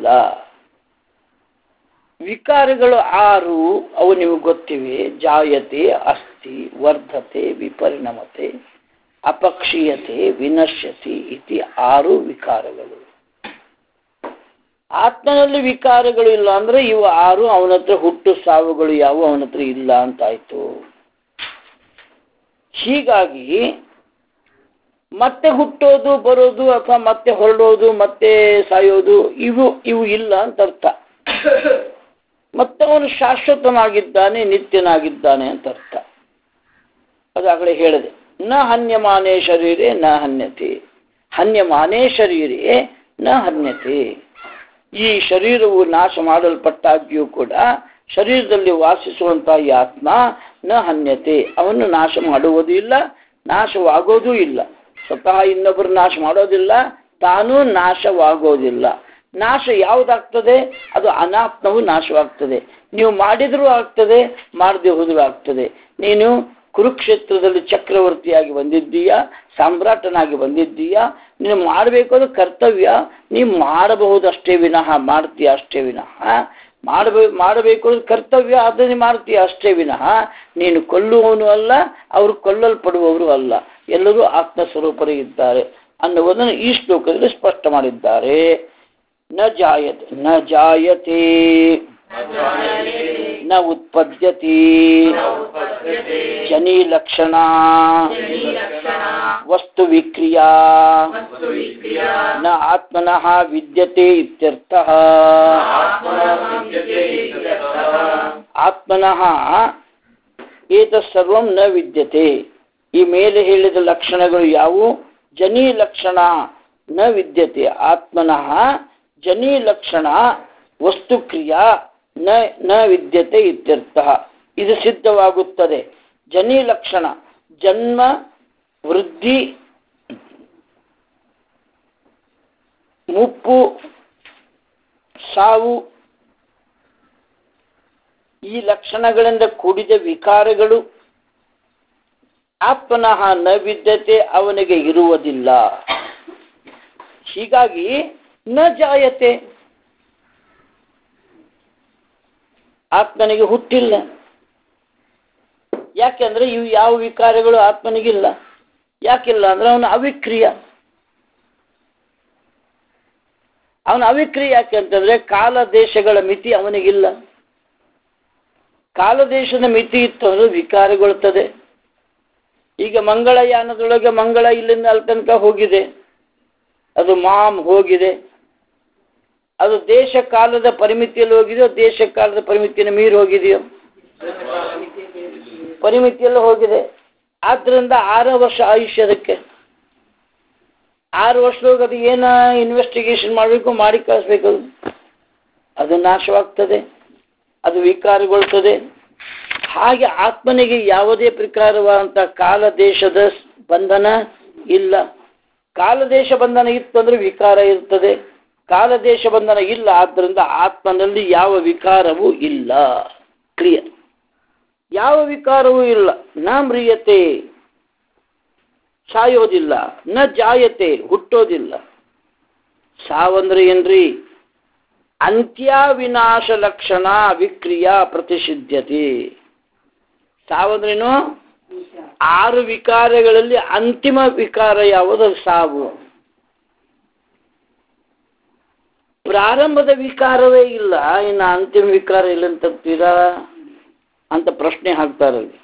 ವಿಕಾರಗಳು 6 ಅವು ನಿಮಗೆ ಗೊತ್ತಿವೆ. ಜಾಯತೆ, ಅಸ್ತಿ, ವರ್ಧತೆ, ವಿಪರಿಣಮತೆ, ಅಪಕ್ಷೀಯತೆ, ವಿನಶ್ಯತಿ ಇತಿ 6 ವಿಕಾರಗಳು. ಆತ್ಮನಲ್ಲಿ ವಿಕಾರಗಳು ಇಲ್ಲ ಅಂದ್ರೆ ಇವು 6 ಅವನ ಹತ್ರ ಹುಟ್ಟು ಸಾವುಗಳು ಯಾವ ಅವನ ಹತ್ರ ಇಲ್ಲ ಅಂತಾಯ್ತು. ಹೀಗಾಗಿ ಮತ್ತೆ ಹುಟ್ಟೋದು ಬರೋದು ಅಥವಾ ಮತ್ತೆ ಹೊರಡೋದು ಮತ್ತೆ ಸಾಯೋದು ಇವು ಇಲ್ಲ ಅಂತ ಅರ್ಥ. ಮತ್ತೆ ಅವನು ಶಾಶ್ವತನಾಗಿದ್ದಾನೆ, ನಿತ್ಯನಾಗಿದ್ದಾನೆ ಅಂತ ಅರ್ಥ. ಅದಾಗಲೇ ಹೇಳಿದೆ, ನ ಹನ್ಯಮಾನೇ ಶರೀರೇ ನ ಹನ್ಯತೆ, ಹನ್ಯಮಾನೇ ಶರೀರೇ ನ ಹನ್ಯತೆ. ಈ ಶರೀರವು ನಾಶ ಮಾಡಲ್ಪಟ್ಟಾಗ್ಯೂ ಕೂಡ ಶರೀರದಲ್ಲಿ ವಾಸಿಸುವಂತಹ ಈ ಆತ್ಮ ನ ಹನ್ಯತೆ, ಅವನು ನಾಶ ಮಾಡುವುದೂ ಇಲ್ಲ, ನಾಶವಾಗೋದೂ ಇಲ್ಲ. ಸ್ವತಃ ಇನ್ನೊಬ್ಬರು ನಾಶ ಮಾಡೋದಿಲ್ಲ, ತಾನೂ ನಾಶವಾಗೋದಿಲ್ಲ. ನಾಶ ಯಾವುದಾಗ್ತದೆ? ಅದು ಅನಾತ್ಮವು ನಾಶವಾಗ್ತದೆ. ನೀವು ಮಾಡಿದರೂ ಆಗ್ತದೆ, ಮಾಡದೆ ಹೋದರೂ ಆಗ್ತದೆ. ನೀನು ಕುರುಕ್ಷೇತ್ರದಲ್ಲಿ ಚಕ್ರವರ್ತಿಯಾಗಿ ಬಂದಿದ್ದೀಯಾ, ಸಾಮ್ರಾಟನಾಗಿ ಬಂದಿದ್ದೀಯಾ, ನೀನು ಮಾಡಬೇಕು ಅದು ಕರ್ತವ್ಯ. ನೀವು ಮಾಡಬಹುದಷ್ಟೇ ವಿನಃ, ಮಾಡ್ತೀಯ ಅಷ್ಟೇ ವಿನಃ, ಮಾಡಬೇಕು ಅದು ಕರ್ತವ್ಯ, ಅದನ್ನು ಮಾಡ್ತೀಯ ಅಷ್ಟೇ ವಿನಃ ನೀನು ಕೊಲ್ಲುವವನು ಅಲ್ಲ, ಅವರು ಕೊಲ್ಲಲ್ಪಡುವವರು ಅಲ್ಲ. ಎಲ್ಲರೂ ಆತ್ಮಸ್ವರೂಪರೇ ಇದ್ದಾರೆ ಅನ್ನುವುದನ್ನು ಈ ಶ್ಲೋಕದಲ್ಲಿ ಸ್ಪಷ್ಟ ಮಾಡಿದ್ದಾರೆ. ನ ಜಾಯತೆ ನ ಜಾಯತೆ ನ ಉತ್ಪದ್ಯತೆ ಜನಿ ಲಕ್ಷಣ ವಸ್ತು ವಿಕ್ರಿಯಾ ನ ಆತ್ಮನಃ ವಿದ್ಯತೆ ಇತ್ಯರ್ಥಃ. ಆತ್ಮನಃ ಏತತ್ಸರ್ವಂ ನ ವಿದ್ಯತೆ. ಈ ಮೇಲೆ ಹೇಳಿದ ಲಕ್ಷಣಗಳು ಯಾವುವು? ಜನಿ ಲಕ್ಷಣ ನ ವಿದ್ಯತೆ. ಆತ್ಮನಃ ಜನಿ ಲಕ್ಷಣ ವಸ್ತುಕ್ರಿಯಾ ನ ವಿದ್ಯತೆ ಇತ್ಯರ್ಥಃ. ಇದು ಸಿದ್ಧವಾಗುತ್ತದೆ. ಜನಿ ಲಕ್ಷಣ ಜನ್ಮ, ವೃದ್ಧಿ, ಮುಪ್ಪು, ಸಾವು, ಈ ಲಕ್ಷಣಗಳಿಂದ ಕೂಡಿದ ವಿಕಾರಗಳು ಆತ್ಮನಃ ನ ವಿದ್ಯತೆ, ಅವನಿಗೆ ಇರುವುದಿಲ್ಲ. ಹೀಗಾಗಿ ನ ಜಾಯತೆ, ಆತ್ಮನಿಗೆ ಹುಟ್ಟಿಲ್ಲ. ಯಾಕೆಂದ್ರೆ ಇವು ಯಾವ ವಿಕಾರಗಳು ಆತ್ಮನಿಗಿಲ್ಲ. ಯಾಕಿಲ್ಲ ಅಂದ್ರೆ ಅವನು ಅವಿಕ್ರಿಯ. ಅವನು ಅವಿಕ್ರಿಯ ಯಾಕೆ ಅಂತಂದ್ರೆ ಕಾಲ ದೇಶಗಳ ಮಿತಿ ಅವನಿಗಿಲ್ಲ. ಕಾಲದೇಶದ ಮಿತಿ ಇತ್ತು ಅಂದ್ರೆ ವಿಕಾರಗೊಳ್ತದೆ. ಈಗ ಮಂಗಳಯಾನದೊಳಗೆ ಮಂಗಳ ಇಲ್ಲಿಂದ ಅಲ್ಲಿ ತನಕ ಹೋಗಿದೆ, ಅದು ಹೋಗಿದೆ. ಅದು ದೇಶ ಕಾಲದ ಪರಿಮಿತಿಯಲ್ಲಿ ಹೋಗಿದೆಯೋ, ದೇಶ ಕಾಲದ ಪರಿಮಿತಿಯನ್ನು ಮೀರಿ ಹೋಗಿದೆಯೋ? ಪರಿಮಿತಿಯಲ್ಲಿ ಹೋಗಿದೆ. ಆದ್ರಿಂದ 6 ವರ್ಷ ಆಯುಷ್ಯ ಅದಕ್ಕೆ. 6 ವರ್ಷದೊಳಗೆ ಅದು ಏನ ಇನ್ವೆಸ್ಟಿಗೇಷನ್ ಮಾಡಬೇಕು, ಮಾಡಿ ಕಳಿಸ್ಬೇಕು. ಅದು ನಾಶವಾಗ್ತದೆ, ಅದು ವಿಕಾರಗೊಳ್ತದೆ. ಹಾಗೆ ಆತ್ಮನಿಗೆ ಯಾವುದೇ ಪ್ರಕಾರವಾದಂಥ ಕಾಲ ದೇಶದ ಬಂಧನ ಇಲ್ಲ. ಕಾಲದೇಶ ಬಂಧನ ಇತ್ತು ಅಂದ್ರೆ ವಿಕಾರ ಇರ್ತದೆ. ಕಾಲದೇಶ ಬಂಧನ ಇಲ್ಲ, ಆದ್ದರಿಂದ ಆತ್ಮನಲ್ಲಿ ಯಾವ ವಿಕಾರವೂ ಇಲ್ಲ. ಕ್ಲಿಯರ್. ಯಾವ ವಿಕಾರವೂ ಇಲ್ಲ. ನ ಮ್ರಿಯತೆ, ಸಾಯೋದಿಲ್ಲ. ನ ಜಾಯತೆ, ಹುಟ್ಟೋದಿಲ್ಲ. ಸಾವಂದ್ರೆ ಏನ್ರಿ? ಅಂತ್ಯವಿನಾಶ ಲಕ್ಷಣ ವಿಕ್ರಿಯಾ ಪ್ರತಿಷಿದ್ಯತೆ. ಸಾವಂದ್ರೇನು? 6 ವಿಕಾರಗಳಲ್ಲಿ ಅಂತಿಮ ವಿಕಾರ ಯಾವುದು? ಸಾವು. ಪ್ರಾರಂಭದ ವಿಕಾರವೇ ಇಲ್ಲ, ಇನ್ನು ಅಂತಿಮ ವಿಕಾರ ಇಲ್ಲ ಅಂತೀರಾ ಅಂತ ಪ್ರಶ್ನೆ ಹಾಕ್ತಾರಲ್ಲಿ.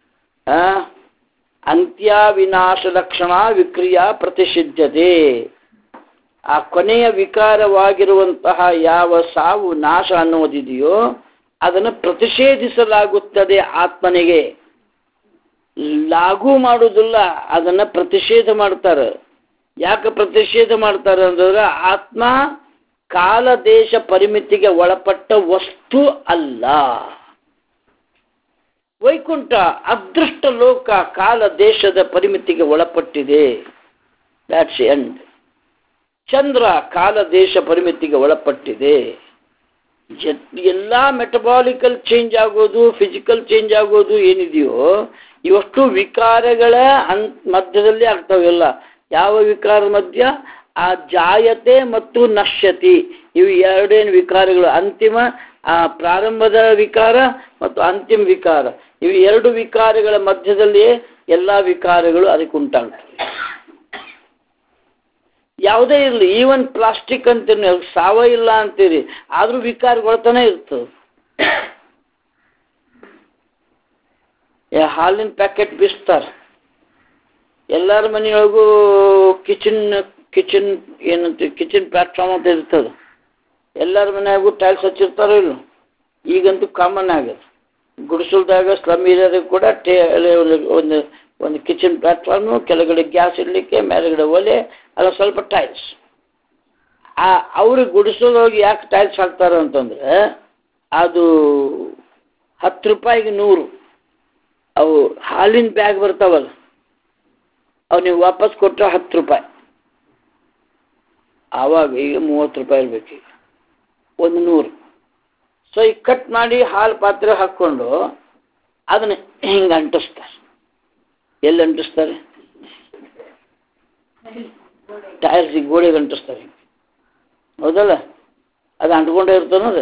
ಅಂತ್ಯವಿನಾಶ ಲಕ್ಷಣ ವಿಕ್ರಿಯಾ ಪ್ರತಿಷಿದ್ಯತೆ. ಆ ಕೊನೆಯ ವಿಕಾರವಾಗಿರುವಂತಹ ಯಾವ ಸಾವು, ನಾಶ ಅನ್ನೋದಿದೆಯೋ ಅದನ್ನು ಪ್ರತಿಷೇಧಿಸಲಾಗುತ್ತದೆ. ಆತ್ಮನಿಗೆ ಲಾಗೂ ಮಾಡುವುದಿಲ್ಲ, ಅದನ್ನು ಪ್ರತಿಷೇಧ ಮಾಡ್ತಾರೆ. ಯಾಕೆ ಪ್ರತಿಷೇಧ ಮಾಡ್ತಾರೆ ಅಂತಂದ್ರೆ ಆತ್ಮ ಕಾಲ ದೇಶ ಪರಿಮಿತಿಗೆ ಒಳಪಟ್ಟ ವಸ್ತು ಅಲ್ಲ. ವೈಕುಂಠ ಅದೃಷ್ಟ ಲೋಕ ಕಾಲ ದೇಶದ ಪರಿಮಿತಿಗೆ ಒಳಪಟ್ಟಿದೆ. That's end. ಚಂದ್ರ ಕಾಲ ದೇಶ ಪರಿಮಿತಿಗೆ ಒಳಪಟ್ಟಿದೆ. ಎಲ್ಲ ಮೆಟಬಾಲಿಕಲ್ ಚೇಂಜ್ ಆಗೋದು, ಫಿಸಿಕಲ್ ಚೇಂಜ್ ಆಗೋದು ಏನಿದೆಯೋ ಇವಷ್ಟು ವಿಕಾರಗಳ ಮಧ್ಯದಲ್ಲಿ ಆಗ್ತಾವೆಲ್ಲ. ಯಾವ ವಿಕಾರ ಮಧ್ಯ? ಆ ಜಾಯತೆ ಮತ್ತು ನಶ್ಯತಿ, ಇವು ಎರಡೇನು ವಿಕಾರಗಳು, ಅಂತಿಮ ಪ್ರಾರಂಭದ ವಿಕಾರ ಮತ್ತು ಅಂತಿಮ ವಿಕಾರ, ಇವು ಎರಡು ವಿಕಾರಗಳ ಮಧ್ಯದಲ್ಲಿಯೇ ಎಲ್ಲ ವಿಕಾರಗಳು ಅದಕ್ಕೆ ಉಂಟಾಗ್ತವೆ. ಯಾವುದೇ ಇರಲಿ, ಈವನ್ ಪ್ಲಾಸ್ಟಿಕ್ ಅಂತೀರಿ, ಸಾವ ಇಲ್ಲ ಅಂತೀರಿ, ಆದ್ರೂ ವಿಕಾರಗೊಳ್ತಾನೆ ಇರ್ತದೆ. ಹಾಲಿನ ಪ್ಯಾಕೆಟ್ ಬಿಸ್ತಾರೆ, ಎಲ್ಲರ ಮನೆಯೊಳಗೂ ಕಿಚನ್ ಏನಂತ ಕಿಚನ್ ಪ್ಲಾಟ್ಫಾರ್ಮ್ ಅಂತ ಇರ್ತದೆ. ಎಲ್ಲರ ಮನೆಯಾಗೂ ಟೈಲ್ಸ್ ಹಚ್ಚಿರ್ತಾರೋ ಇಲ್ಲ, ಈಗಂತೂ ಕಾಮನ್ ಆಗದು. ಗುಡಿಸಲ್ದಾಗ ಸ್ಲಮ್ ಏರಿಯಾದಾಗ ಕೂಡ ಒಂದು ಕಿಚನ್ ಪ್ಲಾಟ್ಫಾರ್ಮು, ಕೆಳಗಡೆ ಗ್ಯಾಸ್ ಇಡಲಿಕ್ಕೆ, ಮೇಲೆಗಡೆ ಒಲೆ, ಅಲ್ಲ ಸ್ವಲ್ಪ ಟೈಲ್ಸ್. ಅವ್ರಿಗೆ ಗುಡಿಸೋದೋಗಿ ಯಾಕೆ ಟೈಲ್ಸ್ ಹಾಕ್ತಾರೆ ಅಂತಂದ್ರೆ, ಅದು 10 ರೂಪಾಯಿಗೆ 100 ಅವು ಹಾಲಿನ ಬ್ಯಾಗ್ ಬರ್ತಾವಲ್ಲ, ಅವು ನೀವು ವಾಪಸ್ ಕೊಟ್ಟರೆ 10 ರೂಪಾಯಿ. ಆವಾಗ ಈಗ 30 ರೂಪಾಯಿ ಇರಬೇಕು, ಈಗ ಒಂದು 100. ಸೊ ಈಗ ಕಟ್ ಮಾಡಿ ಹಾಲು ಪಾತ್ರೆ ಹಾಕ್ಕೊಂಡು ಅದನ್ನ ಹಿಂಗೆ ಅಂಟಿಸ್ತಾರೆ. ಎಲ್ಲಿ ಅಂಟಿಸ್ತಾರೆ? ಟೈಲ್ಸ್ ಗೋಡೆಗೆ ಅಂಟಿಸ್ತಾರೆ. ಹೌದಲ್ಲ? ಅದು ಅಂಟ್ಕೊಂಡೇ ಇರ್ತದೆ.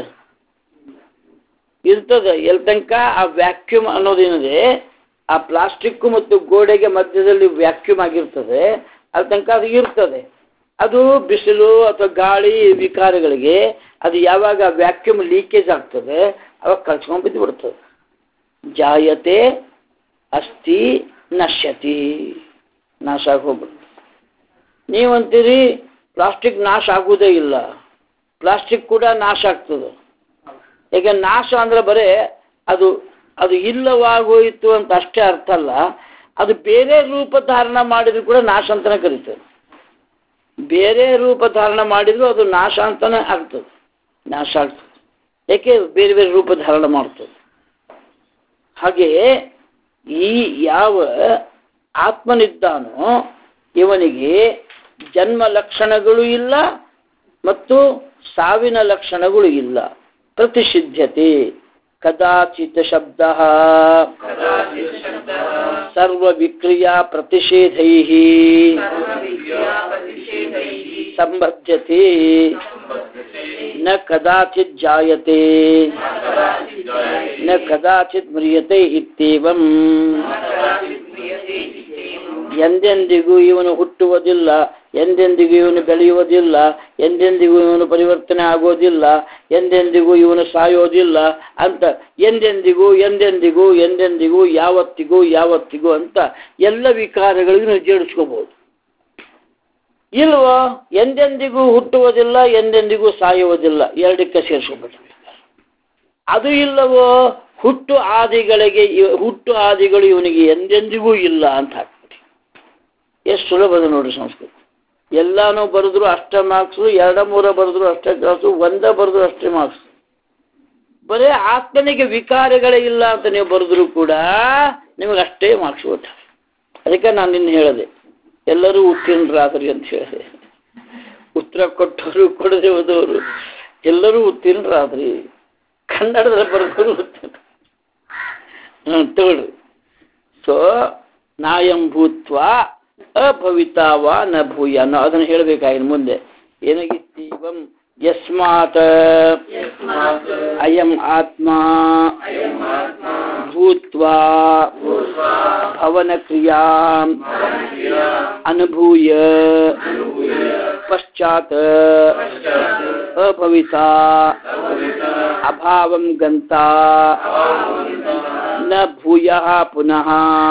ಇರ್ತದೆ ಎಲ್ಲಿ ತನಕ ಆ ವ್ಯಾಕ್ಯೂಮ್ ಅನ್ನೋದೇನಿದೆ, ಆ ಪ್ಲಾಸ್ಟಿಕ್ಕು ಮತ್ತು ಗೋಡೆಗೆ ಮಧ್ಯದಲ್ಲಿ ವ್ಯಾಕ್ಯೂಮ್ ಆಗಿರ್ತದೆ, ಅಲ್ಲಿ ತನಕ ಅದು ಇರ್ತದೆ. ಅದು ಬಿಸಿಲು ಅಥವಾ ಗಾಳಿ ವಿಕಾರಗಳಿಗೆ ಅದು ಯಾವಾಗ ವ್ಯಾಕ್ಯೂಮ್ ಲೀಕೇಜ್ ಆಗ್ತದೆ ಅವಾಗ ಕಳ್ಸ್ಕೊಂಡು ಬಿದ್ದು ಬಿಡ್ತದೆ. ಜಾಯತೆ ಅಸ್ತಿ ನಶ್ಯತಿ, ನಾಶ ಆಗೋಗ್ಬಿಡ್ತದೆ. ನೀವಂತೀರಿ ಪ್ಲಾಸ್ಟಿಕ್ ನಾಶ ಆಗುವುದೇ ಇಲ್ಲ, ಪ್ಲಾಸ್ಟಿಕ್ ಕೂಡ ನಾಶ ಆಗ್ತದೆ. ಈಗ ನಾಶ ಅಂದ್ರೆ ಬರೇ ಅದು ಅದು ಇಲ್ಲವಾಗೋಯಿತು ಅಂತ ಅಷ್ಟೇ ಅರ್ಥ ಅಲ್ಲ, ಅದು ಬೇರೆ ರೂಪ ಧಾರಣ ಮಾಡಿದ್ರು ಕೂಡ ನಾಶ ಅಂತಲೇ ಕರೀತದೆ. ಬೇರೆ ರೂಪ ಧಾರಣ ಮಾಡಿದ್ರು ಅದು ನಾಶ ಅಂತಾನೆ ಆಗ್ತದೆ, ನಾಶ ಆಗ್ತದೆ. ಯಾಕೆ? ಬೇರೆ ಬೇರೆ ರೂಪ ಧಾರಣ ಮಾಡ್ತದೆ. ಹಾಗೆಯೇ ಈ ಯಾವ ಆತ್ಮನಿದ್ದಾನೋ ಇವನಿಗೆ ಜನ್ಮ ಲಕ್ಷಣಗಳು ಇಲ್ಲ ಮತ್ತು ಸಾವಿನ ಲಕ್ಷಣಗಳು ಇಲ್ಲ. ಪ್ರತಿಷಿಧ್ಯತೆ ಕದಾಚಿತ್ ಶಬ್ದ ಸರ್ವ ವಿಕ್ರಿಯಾ ಪ್ರತಿಷೇಧೈ ಸಂಬಧ್ಯತೆ ನ ಕದಾಚಿತ್ ಜಾಯತೆ ನ ಕದಾಚಿತ್ ಮ್ರಿಯತೆ ಇತ್ಯೇವಂ. ಎಂದೆಂದಿಗೂ ಇವನು ಹುಟ್ಟುವುದಿಲ್ಲ, ಎಂದೆಂದಿಗೂ ಇವನು ಬೆಳೆಯುವುದಿಲ್ಲ, ಎಂದೆಂದಿಗೂ ಇವನು ಪರಿವರ್ತನೆ ಆಗೋದಿಲ್ಲ, ಎಂದೆಂದಿಗೂ ಇವನು ಸಾಯೋದಿಲ್ಲ ಅಂತ ಎಂದೆಂದಿಗೂ ಎಂದೆಂದಿಗೂ ಎಂದೆಂದಿಗೂ ಯಾವತ್ತಿಗೂ ಯಾವತ್ತಿಗೂ ಅಂತ ಎಲ್ಲ ವಿಕಾರಗಳಿಗೂ ನೀವು ಜೋಡಿಸ್ಕೋಬಹುದು. ಇಲ್ವೋ? ಎಂದೆಂದಿಗೂ ಹುಟ್ಟುವುದಿಲ್ಲ, ಎಂದೆಂದಿಗೂ ಸಾಯುವುದಿಲ್ಲ, ಎರಡಕ್ಕೆ ಸೇರಿಸ್ಕೊಬಿಟ್ರೆ. ಅದು ಇಲ್ಲವೋ? ಹುಟ್ಟು ಆದಿಗಳು ಇವನಿಗೆ ಎಂದೆಂದಿಗೂ ಇಲ್ಲ ಅಂತ ಹಾಕ್ಬಿಡಿ. ಎಷ್ಟು ಸುಲಭದ ನೋಡ್ರಿ ಸಂಸ್ಕೃತ. ಎಲ್ಲಾನು ಬರೆದ್ರು ಅಷ್ಟೇ ಮಾರ್ಕ್ಸು, 2-3 ಬರೆದ್ರು ಅಷ್ಟೇ ಕ್ಲಾಸು, 1 ಬರೆದ್ರು ಅಷ್ಟೇ ಮಾರ್ಕ್ಸ್. ಬರೇ ಆತ್ಮನಿಗೆ ವಿಕಾರಗಳೇ ಇಲ್ಲ ಅಂತ ನೀವು ಬರೆದ್ರು ಕೂಡ ನಿಮಗೆ ಅಷ್ಟೇ ಮಾರ್ಕ್ಸ್ ಕೊಡ್ತಾರೆ. ಅದಕ್ಕೆ ನಾನು ನಿನ್ನ ಹೇಳಿದೆ, ಎಲ್ಲರೂ ಉತ್ತೀರ್ಣರಾದ್ರಿ ಅಂತ ಹೇಳಿದೆ. ಉತ್ತರ ಕೊಟ್ಟವರು ಕೊಡದೆ ಹೋದವರು ಎಲ್ಲರೂ ಉತ್ತೀರ್ಣರಾದ್ರಿ. ಕನ್ನಡದಲ್ಲಿ ಬರೆದವರು ಉತ್ತೀರ್ಣ ತಗೊಳ್ರಿ. ಸೊ ನಾಯಂ ಭೂತ್ವ ಅಭವಿತಾವ ನ ಭೂಯ ಅನ್ನೋ ಅದನ್ನು ಹೇಳಬೇಕಾಗಿನ ಮುಂದೆ ಏನಾಗಿತ್ತೀವಂ ಯಸ್ಮಾತ್ ಅಯಂ ಆತ್ಮ ಭೂತ್ವಾ ಭವನ ಕ್ರಿಯಾ ಅನುಭೂಯ ಪಶ್ಚಾತ್ ಅಭವಿತಾ ಅಭಾವಂ ಗಂತಾ ನ ಭೂಯಃ ಪುನಃ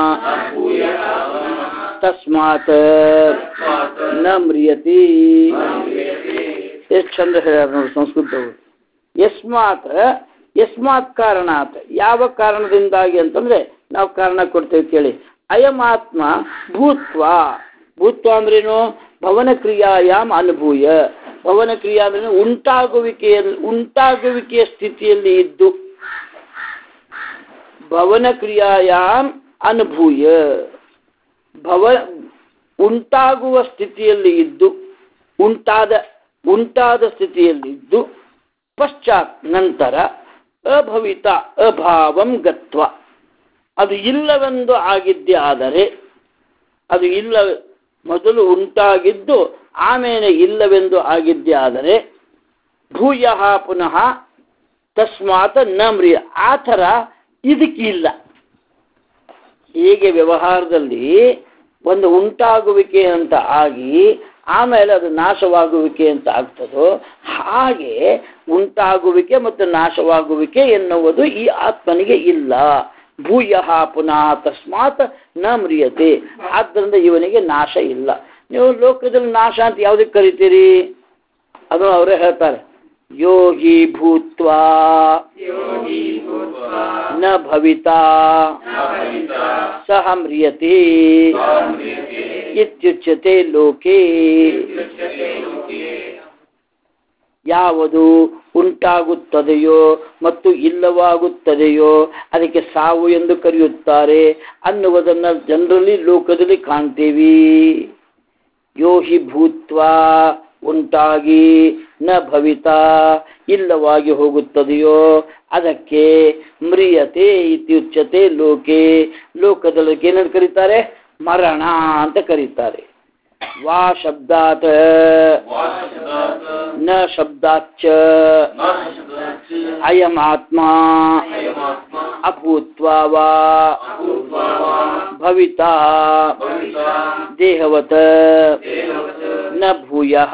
ತಸ್ಮಾತ್ ನ ಮ್ರಿಯತಿ. ಎಷ್ಟು ಚಂದ ಹೇಳ್ಯಾರ ನೋಡಿ ಸಂಸ್ಕೃತವು. ಯಸ್ಮಾತ್ ಕಾರಣಾತ್, ಯಾವ ಕಾರಣದಿಂದಾಗಿ ಅಂತಂದ್ರೆ ನಾವು ಕಾರಣ ಕೊಡ್ತೇವೆ ಕೇಳಿ. ಅಯಂ ಆತ್ಮ ಭೂತ್ವ ಅಂದ್ರೇನು? ಭವನ ಕ್ರಿಯಾಯಾಮ್ ಅನುಭೂಯ. ಭವನ ಕ್ರಿಯಾ ಅಂದ್ರೆ ಉಂಟಾಗುವಿಕೆಯ ಸ್ಥಿತಿಯಲ್ಲಿ ಇದ್ದು, ಭವನ ಕ್ರಿಯಾಯಾಮ್ ಅನುಭೂಯ ಉಂಟಾಗುವ ಸ್ಥಿತಿಯಲ್ಲಿ ಇದ್ದು ಉಂಟಾದ ಸ್ಥಿತಿಯಲ್ಲಿ ಇದ್ದು ಪಶ್ಚಾತ್ ನಂತರ ಅಭವಿತ ಅಭಾವಂ ಗತ್ವ ಅದು ಇಲ್ಲವೆಂದು ಆಗಿದ್ದೇ ಆದರೆ ಅದು ಇಲ್ಲ ಮೊದಲು ಉಂಟಾಗಿದ್ದು ಆಮೇಲೆ ಇಲ್ಲವೆಂದು ಆಗಿದ್ದೇ ಆದರೆ ಭೂಯ ಪುನಃ ತಸ್ಮಾತ್ ನ ಮ್ರಿಯ ಆ ಥರ ಇದಕ್ಕಿಲ್ಲ. ಹೀಗೆ ವ್ಯವಹಾರದಲ್ಲಿ ಒಂದು ಉಂಟಾಗುವಿಕೆ ಅಂತ ಆಗಿ ಆಮೇಲೆ ಅದು ನಾಶವಾಗುವಿಕೆ ಅಂತ ಆಗ್ತದೋ ಹಾಗೆ ಉಂಟಾಗುವಿಕೆ ಮತ್ತು ನಾಶವಾಗುವಿಕೆ ಎನ್ನುವುದು ಈ ಆತ್ಮನಿಗೆ ಇಲ್ಲ. ಭೂಯ ಪುನಃ ತಸ್ಮಾತ್ ನ ಮ್ರಿಯತೆ ಆದ್ದರಿಂದ ಇವನಿಗೆ ನಾಶ ಇಲ್ಲ. ನೀವು ಲೋಕದಲ್ಲಿ ನಾಶ ಅಂತ ಯಾವುದಕ್ಕೆ ಕರಿತೀರಿ? ಅದು ಅವರೇ ಹೇಳ್ತಾರೆ, ಯೋಗಿ ಭೂತ್ವಾ ನ ಭವಿತಾ ಸಹ ಮ್ರಿಯತೆ ಇತ್ಯುಚ್ಯತೆ ಲೋಕೆ. ಯಾವುದು ಉಂಟಾಗುತ್ತದೆಯೋ ಮತ್ತು ಇಲ್ಲವಾಗುತ್ತದೆಯೋ ಅದಕ್ಕೆ ಸಾವು ಎಂದು ಕರೆಯುತ್ತಾರೆ ಅನ್ನುವುದನ್ನು ಜನರಲ್ಲಿ ಲೋಕದಲ್ಲಿ ಕಾಣ್ತೇವೆ. ಯೋಹಿ ಭೂತ್ವಾ ಉಂಟಾಗಿ ನ ಭವಿತಾ ಇಲ್ಲವಾಗಿ ಹೋಗುತ್ತದೆಯೋ ಅದಕ್ಕೆ ಮ್ರಿಯತೆ ಇತ್ಯುಚ್ಯತೆ ಲೋಕೆ. ಲೋಕದಲ್ಲಿ ಏನಂತ ಕರೀತಾರೆ? ಮರಣ ಅಂತ ಕರೀತಾರೆ. ವಾ ಶಬ್ದಾತ್ ನ ಶಬ್ದಾಚ್ಚ ಅಯಂ ಆತ್ಮ ಅಭೂತ್ವಾ ವಾ ಭವಿತಾ ದೇಹವತ್ ನ ಭೂಯಃ.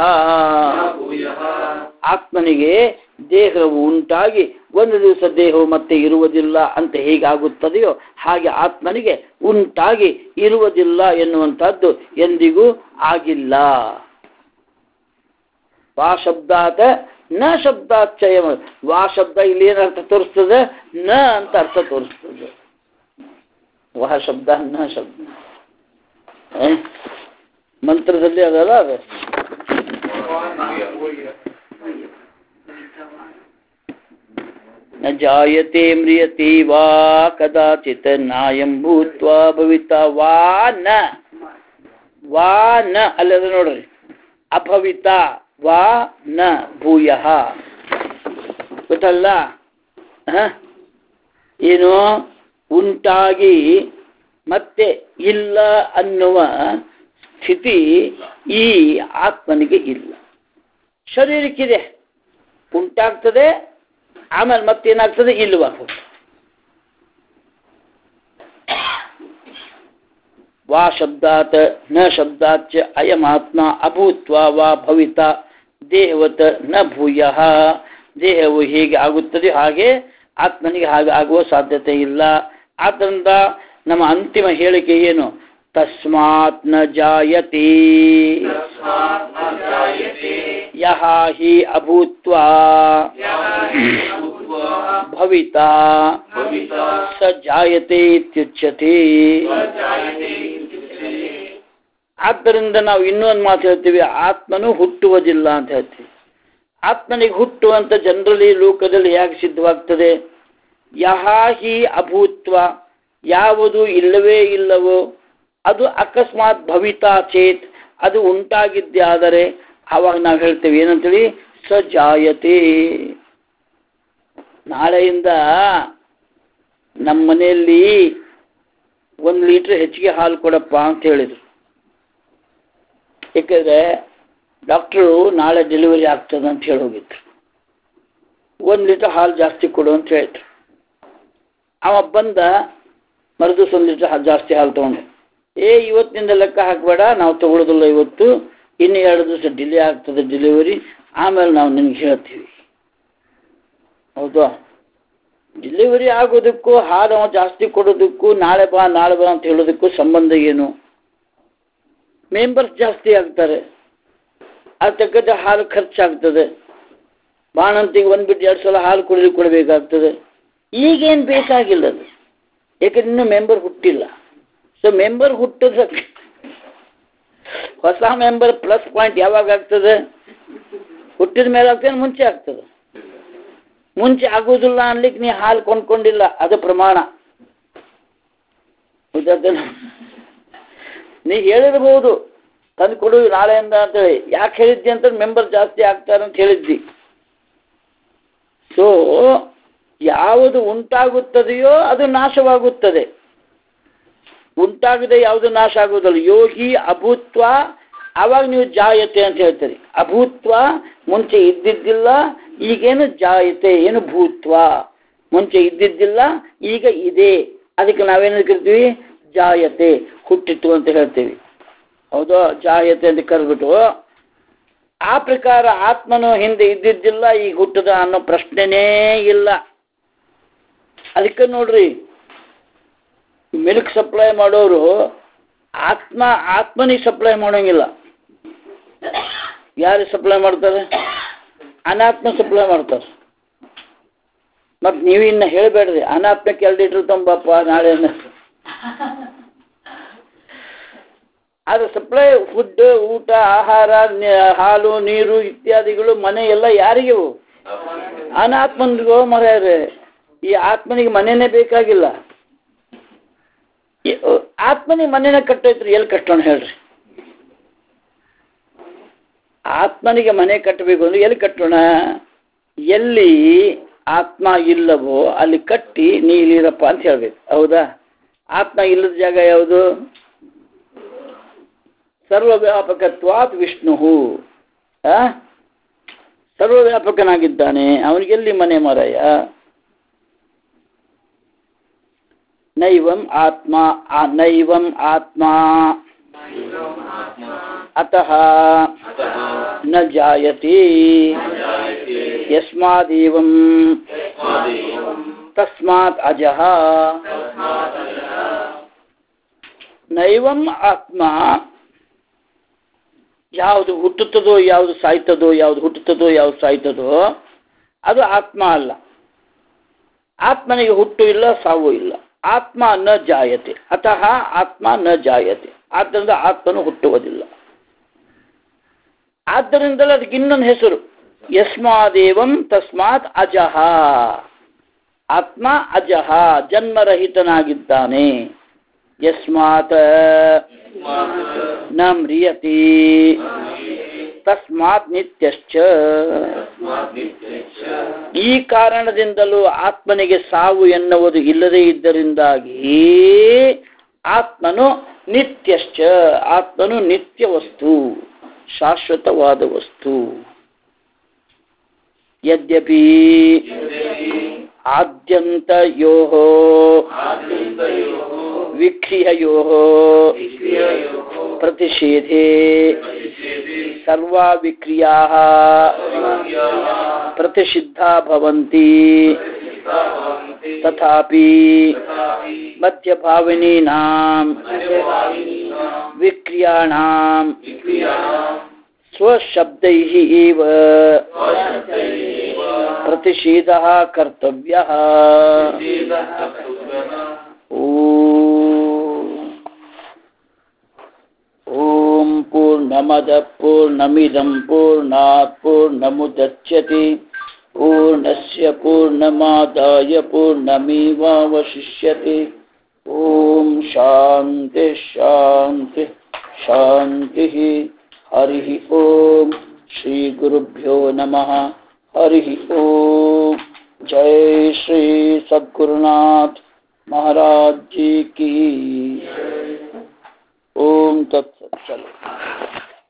ಆತ್ಮನಿಗೆ ದೇಹವು ಉಂಟಾಗಿ ಒಂದು ದಿವಸ ದೇಹವು ಮತ್ತೆ ಇರುವುದಿಲ್ಲ ಅಂತ ಹೇಗಾಗುತ್ತದೆಯೋ ಹಾಗೆ ಆತ್ಮನಿಗೆ ಉಂಟಾಗಿ ಇರುವುದಿಲ್ಲ ಎನ್ನುವಂಥದ್ದು ಎಂದಿಗೂ ಆಗಿಲ್ಲ. ವಾ ಶಬ್ದಾತ್ ನ ಶಬ್ದಾಚಯ. ವಾ ಶಬ್ದ ಇಲ್ಲಿ ಏನು ಅರ್ಥ ತೋರಿಸ್ತದೆ? ನ ಅಂತ ಅರ್ಥ ತೋರಿಸ್ತದೆ. ವಾ ಶಬ್ದ ನ ಶಬ್ದ ಮಂತ್ರದಲ್ಲಿ ಅದಲ್ಲ ಅದು. ನ ಜಾಯತೆ ಮ್ರಿಯತೆ ವಾ ಕದಾಚಿತ್ ನಾಯಂ ಭೂತ್ವಾ ಭವಿತಾ ವಾ ನ ಅಲ್ಲದ ನೋಡ್ರಿ, ಅಭವಿತ ವಾ ನ ಭೂಯಃ. ಗೊತ್ತಲ್ಲ? ಏನು ಉಂಟಾಗಿ ಮತ್ತೆ ಇಲ್ಲ ಅನ್ನುವ ಸ್ಥಿತಿ ಈ ಆತ್ಮನಿಗೆ ಇಲ್ಲ. ಶರೀರಕ್ಕಿದೆ, ಉಂಟಾಗ್ತದೆ ಆಮೇಲೆ ಮತ್ತೇನಾಗ್ತದೆ? ಇಲ್ಲವಾಗ್ತದೆ. ವಾ ಶಬ್ದಾತ್ ನ ಶಬ್ದಾಚ ಅಯಮಾತ್ಮ ಅಭೂತ್ವಾ ವಾ ಭವಿತಾ ದೇಹವತ್ ನ ಭೂಯಃ. ದೇಹವು ಹೇಗೆ ಆಗುತ್ತದೆ ಹಾಗೆ ಆತ್ಮನಿಗೆ ಹಾಗೆ ಆಗುವ ಸಾಧ್ಯತೆ ಇಲ್ಲ. ಆದ್ದರಿಂದ ನಮ್ಮ ಅಂತಿಮ ಹೇಳಿಕೆ ಏನು? ತಸ್ಮಾತ್ ನ ಜಾಯತೆ ಯಹ ಹಿ ಅಭೂತ್ವಾ ಭವಿತಾ ಸ ಜಾಯತೆ ಇತ್ಯುಚ್ಯತೆ. ಆದ್ದರಿಂದ ನಾವು ಇನ್ನೊಂದು ಮಾತು ಹೇಳ್ತೀವಿ, ಆತ್ಮನು ಹುಟ್ಟುವುದಿಲ್ಲ ಅಂತ ಹೇಳ್ತೀವಿ. ಆತ್ಮನಿಗೆ ಹುಟ್ಟುವಂತ ಜನರಲಿ ಲೋಕದಲ್ಲಿ ಹೇಗೆ ಸಿದ್ಧವಾಗ್ತದೆ? ಯಹ ಹಿ ಅಭೂತ್ವ, ಯಾವುದು ಇಲ್ಲವೇ ಇಲ್ಲವೋ ಅದು ಅಕಸ್ಮಾತ್ ಭವಿತಾ ಚೇತ್, ಅದು ಉಂಟಾಗಿದ್ದೇ ಆದರೆ ಆವಾಗ ನಾವು ಹೇಳ್ತೇವೆ ಏನಂತೇಳಿ? ಸ ಜಾಯತೆ. ನಾಳೆಯಿಂದ ನಮ್ಮ ಮನೆಯಲ್ಲಿ 1 ಲೀಟರ್ ಹೆಚ್ಚಿಗೆ ಹಾಲು ಕೊಡಪ್ಪ ಅಂತ ಹೇಳಿದ್ರು. ಏಕೆಂದರೆ ಡಾಕ್ಟ್ರು ನಾಳೆ ಡೆಲಿವರಿ ಆಗ್ತದೆ ಅಂತ ಹೇಳಿ ಹೋಗಿದ್ರು. 1 ಲೀಟರ್ ಹಾಲು ಜಾಸ್ತಿ ಕೊಡು ಅಂತ ಹೇಳಿದ್ರು. ಅವ ಬಂದ ಮರುದಿವಸ 1 ಲೀಟರ್ ಜಾಸ್ತಿ ಹಾಲು ತೊಗೊಂಡೆ. ಇವತ್ತಿನಿಂದ ಲೆಕ್ಕ ಹಾಕಬೇಡ, ನಾವು ತಗೊಳ್ಳೋದಿಲ್ಲ ಇವತ್ತು, ಇನ್ನು 2 ದಿವಸ ಡಿಲೇ ಆಗ್ತದೆ ಡೆಲಿವರಿ, ಆಮೇಲೆ ನಾವು ನಿನಗೆ ಹೇಳ್ತೀವಿ. ಹೌದಾ? ಡೆಲಿವರಿ ಆಗೋದಕ್ಕೂ ಹಾಲು ಜಾಸ್ತಿ ಕೊಡೋದಕ್ಕೂ ನಾಳೆ ಬಾ ಅಂತ ಹೇಳೋದಕ್ಕೂ ಸಂಬಂಧ ಏನು? ಮೆಂಬರ್ಸ್ ಜಾಸ್ತಿ ಆಗ್ತಾರೆ, ಅದು ತಕ್ಕಂತೆ ಹಾಲು ಖರ್ಚಾಗ್ತದೆ. ಬಾಣಂತಿಗೆ 1 ಬಿಟ್ಟು 2 ಸಲ ಹಾಲು ಕೊಡಬೇಕಾಗ್ತದೆ. ಈಗೇನು ಬೇಕಾಗಿಲ್ಲ ಅದು, ಯಾಕಂದ್ರೆ ಇನ್ನೂ ಮೆಂಬರ್ ಹುಟ್ಟಿಲ್ಲ. ಸೊ ಮೆಂಬರ್ ಹುಟ್ಟೋದಕ್ಕೆ ಹೊಸ ಮೆಂಬರ್ ಪ್ಲಸ್ ಪಾಯಿಂಟ್ ಯಾವಾಗ ಆಗ್ತದೆ? ಹುಟ್ಟಿದ ಮೇಲೆ ಆಗ್ತದೆ, ಮುಂಚೆ ಆಗ್ತದೆ. ಮುಂಚೆ ಆಗೋದಿಲ್ಲ ಅನ್ಲಿಕ್ಕೆ ನೀ ಹಾಲು ಕೊಂಡ್ಕೊಂಡಿಲ್ಲ, ಅದು ಪ್ರಮಾಣ. ನೀ ಹೇಳಿರ್ಬೋದು ತಂದು ಕೊಡು ನಾಳೆಯಿಂದ ಅಂತೇಳಿ. ಯಾಕೆ ಹೇಳಿದ್ದಿ ಅಂತ ಮೆಂಬರ್ ಜಾಸ್ತಿ ಆಗ್ತಾರೆ ಅಂತ ಹೇಳಿದ್ದಿ. ಸೊ ಯಾವುದು ಉಂಟಾಗುತ್ತದೆಯೋ ಅದು ನಾಶವಾಗುತ್ತದೆ, ಉಂಟಾಗದೆ ಯಾವುದು ನಾಶ ಆಗುವುದಲ್ಲ. ಯೋಗಿ ಅಭೂತ್ವ, ಆವಾಗ ನೀವು ಜಾಯತೆ ಅಂತ ಹೇಳ್ತೀರಿ. ಅಭೂತ್ವ ಮುಂಚೆ ಇದ್ದಿದ್ದಿಲ್ಲ, ಈಗೇನು ಜಾಯತೆ, ಏನು ಭೂತ್ವ, ಮುಂಚೆ ಇದ್ದಿದ್ದಿಲ್ಲ ಈಗ ಇದೆ, ಅದಕ್ಕೆ ನಾವೇನು ಕರಿತೀವಿ ಜಾಯತೆ, ಹುಟ್ಟಿತು ಅಂತ ಹೇಳ್ತೀವಿ. ಹೌದು, ಜಾಯತೆ ಅಂತ ಕರೆದ್ಬಿಟ್ಟು ಆ ಪ್ರಕಾರ ಆತ್ಮನು ಹಿಂದೆ ಇದ್ದಿದ್ದಿಲ್ಲ ಈಗ ಹುಟ್ಟದ ಅನ್ನೋ ಪ್ರಶ್ನೆನೇ ಇಲ್ಲ. ಅದಕ್ಕೆ ನೋಡ್ರಿ, ಮಿಲ್ಕ್ ಸಪ್ಲೈ ಮಾಡೋರು ಆತ್ಮನಿಗೆ ಸಪ್ಲೈ ಮಾಡೋಂಗಿಲ್ಲ. ಯಾರಿಗೆ ಸಪ್ಲೈ ಮಾಡ್ತಾರೆ? ಅನಾತ್ಮ ಸಪ್ಲೈ ಮಾಡ್ತಾರೆ. ಮತ್ತು ನೀವು ಇನ್ನು ಹೇಳಬೇಡ್ರಿ ಅನಾತ್ಮಕ್ಕೆ 2 ಲೀಟ್ರ್ ತಂಬಪ್ಪ ನಾಳೆ. ಅದು ಸಪ್ಲೈ ಫುಡ್, ಊಟ, ಆಹಾರ, ಹಾಲು, ನೀರು ಇತ್ಯಾದಿಗಳು ಮನೆ ಎಲ್ಲ ಯಾರಿಗೆ? ಅನಾತ್ಮನಿಗೋ ಮರ್ಯಾರೆ. ಈ ಆತ್ಮನಿಗೆ ಮನೆಯೇ ಬೇಕಾಗಿಲ್ಲ. ಆತ್ಮನಿಗೆ ಮನೆಯೇ ಕಟ್ಟೈತ್ರಿ, ಎಲ್ಲಿ ಕಟ್ಟೋಣ ಹೇಳ್ರಿ? ಆತ್ಮನಿಗೆ ಮನೆ ಕಟ್ಟಬೇಕು ಅಂದ್ರೆ ಎಲ್ಲಿ ಕಟ್ಟೋಣ? ಎಲ್ಲಿ ಆತ್ಮ ಇಲ್ಲವೋ ಅಲ್ಲಿ ಕಟ್ಟಿ ನೀಲಿರಪ್ಪ ಅಂತ ಹೇಳ್ಬೇಕು. ಹೌದಾ? ಆತ್ಮ ಇಲ್ಲದ ಜಾಗ ಯಾವುದು? ಸರ್ವವ್ಯಾಪಕತ್ವಾತ್ ವಿಷ್ಣು, ಸರ್ವವ್ಯಾಪಕನಾಗಿದ್ದಾನೆ, ಅವನಿಗೆಲ್ಲಿ ಮನೆ ಮರಯ? ನೈವಂ ಆತ್ಮ ಅತಃ ನ ಜಾಯತೆ ಯಸ್ಮಾದೇವಂ ತಸ್ಮಾತ್ ಅಜಃ. ನೈವಂ ಆತ್ಮ, ಯಾವುದು ಹುಟ್ಟುತ್ತದೋ ಯಾವುದು ಸಾಯ್ತದೋ, ಯಾವುದು ಹುಟ್ಟುತ್ತದೋ ಯಾವುದು ಸಾಯ್ತದೋ ಅದು ಆತ್ಮ ಅಲ್ಲ. ಆತ್ಮನಿಗೆ ಹುಟ್ಟು ಇಲ್ಲ, ಸಾವು ಇಲ್ಲ. ಆತ್ಮ ನ ಜಾಯತೆ, ಅತಃ ಆತ್ಮ ನ ಜಾಯತೆ, ಆದ್ದರಿಂದ ಆತ್ಮನು ಹುಟ್ಟುವುದಿಲ್ಲ. ಆದ್ದರಿಂದಲೇ ಅದಕ್ಕೆ ಇನ್ನೊಂದು ಹೆಸರು, ಯಸ್ಮಾದೇವಂ ತಸ್ಮಾತ್ ಅಜಃ. ಆತ್ಮ ಅಜಃ, ಜನ್ಮರಹಿತನಾಗಿದ್ದಾನೆ. ಯಸ್ಮಾತ್ ನ ಮ್ರಿಯತೆ ತಸ್ಮಾತ್ ನಿತ್ಯಶ್ಚ. ಈ ಕಾರಣದಿಂದಲೂ ಆತ್ಮನಿಗೆ ಸಾವು ಎನ್ನುವುದು ಇಲ್ಲದೇ ಇದ್ದರಿಂದಾಗಿ ಆತ್ಮನು ನಿತ್ಯಶ್ಚ, ಆತ್ಮನು ನಿತ್ಯ ವಸ್ತು, ಶಾಶ್ವತವಾದ ವಸ್ತು. ಯದ್ಯಪಿ ಆದ್ಯಂತಯೋಃ ವಿಕ್ರಿಯಯೋಃ ಪ್ರತಿಷೇಧೆ ಸರ್ವಾ ವಿಕ್ರಿಯಾಃ ಪ್ರತಿಷಿದ್ಧಾ ಭವಂತಿ, ತಥಾಪಿ ಮಧ್ಯಭಾವಿನೀನಾಂ ವಿಕ್ರಿಯಾಣಾಂ ಸ್ವಶಬ್ದೈಃ ಏವ ಪ್ರತಿಷೇಧಃ ಕರ್ತವ್ಯಃ. ಓಂ ಪೂರ್ಣಮದಃ ಪೂರ್ಣಮಿದಂ ಪೂರ್ಣಾತ್ ಪೂರ್ಣಮುದಚ್ಯತೆ ಪೂರ್ಣಸ್ಯ ಪೂರ್ಣಮಾದಾಯ ಪೂರ್ಣಮೇವಾವಶಿಷ್ಯತೆ. ಓಂ ಶಾಂತಿ ಶಾಂತಿ ಶಾಂತಿ. ಹರಿ ಓಂ. ಶ್ರೀ ಗುರುಭ್ಯೋ ನಮಃ. ಹರಿ ಓಂ. ಜೈ ಶ್ರೀ ಸದ್ಗುರುನಾಥ महाराज जी की। ओम तत्सत। चलो।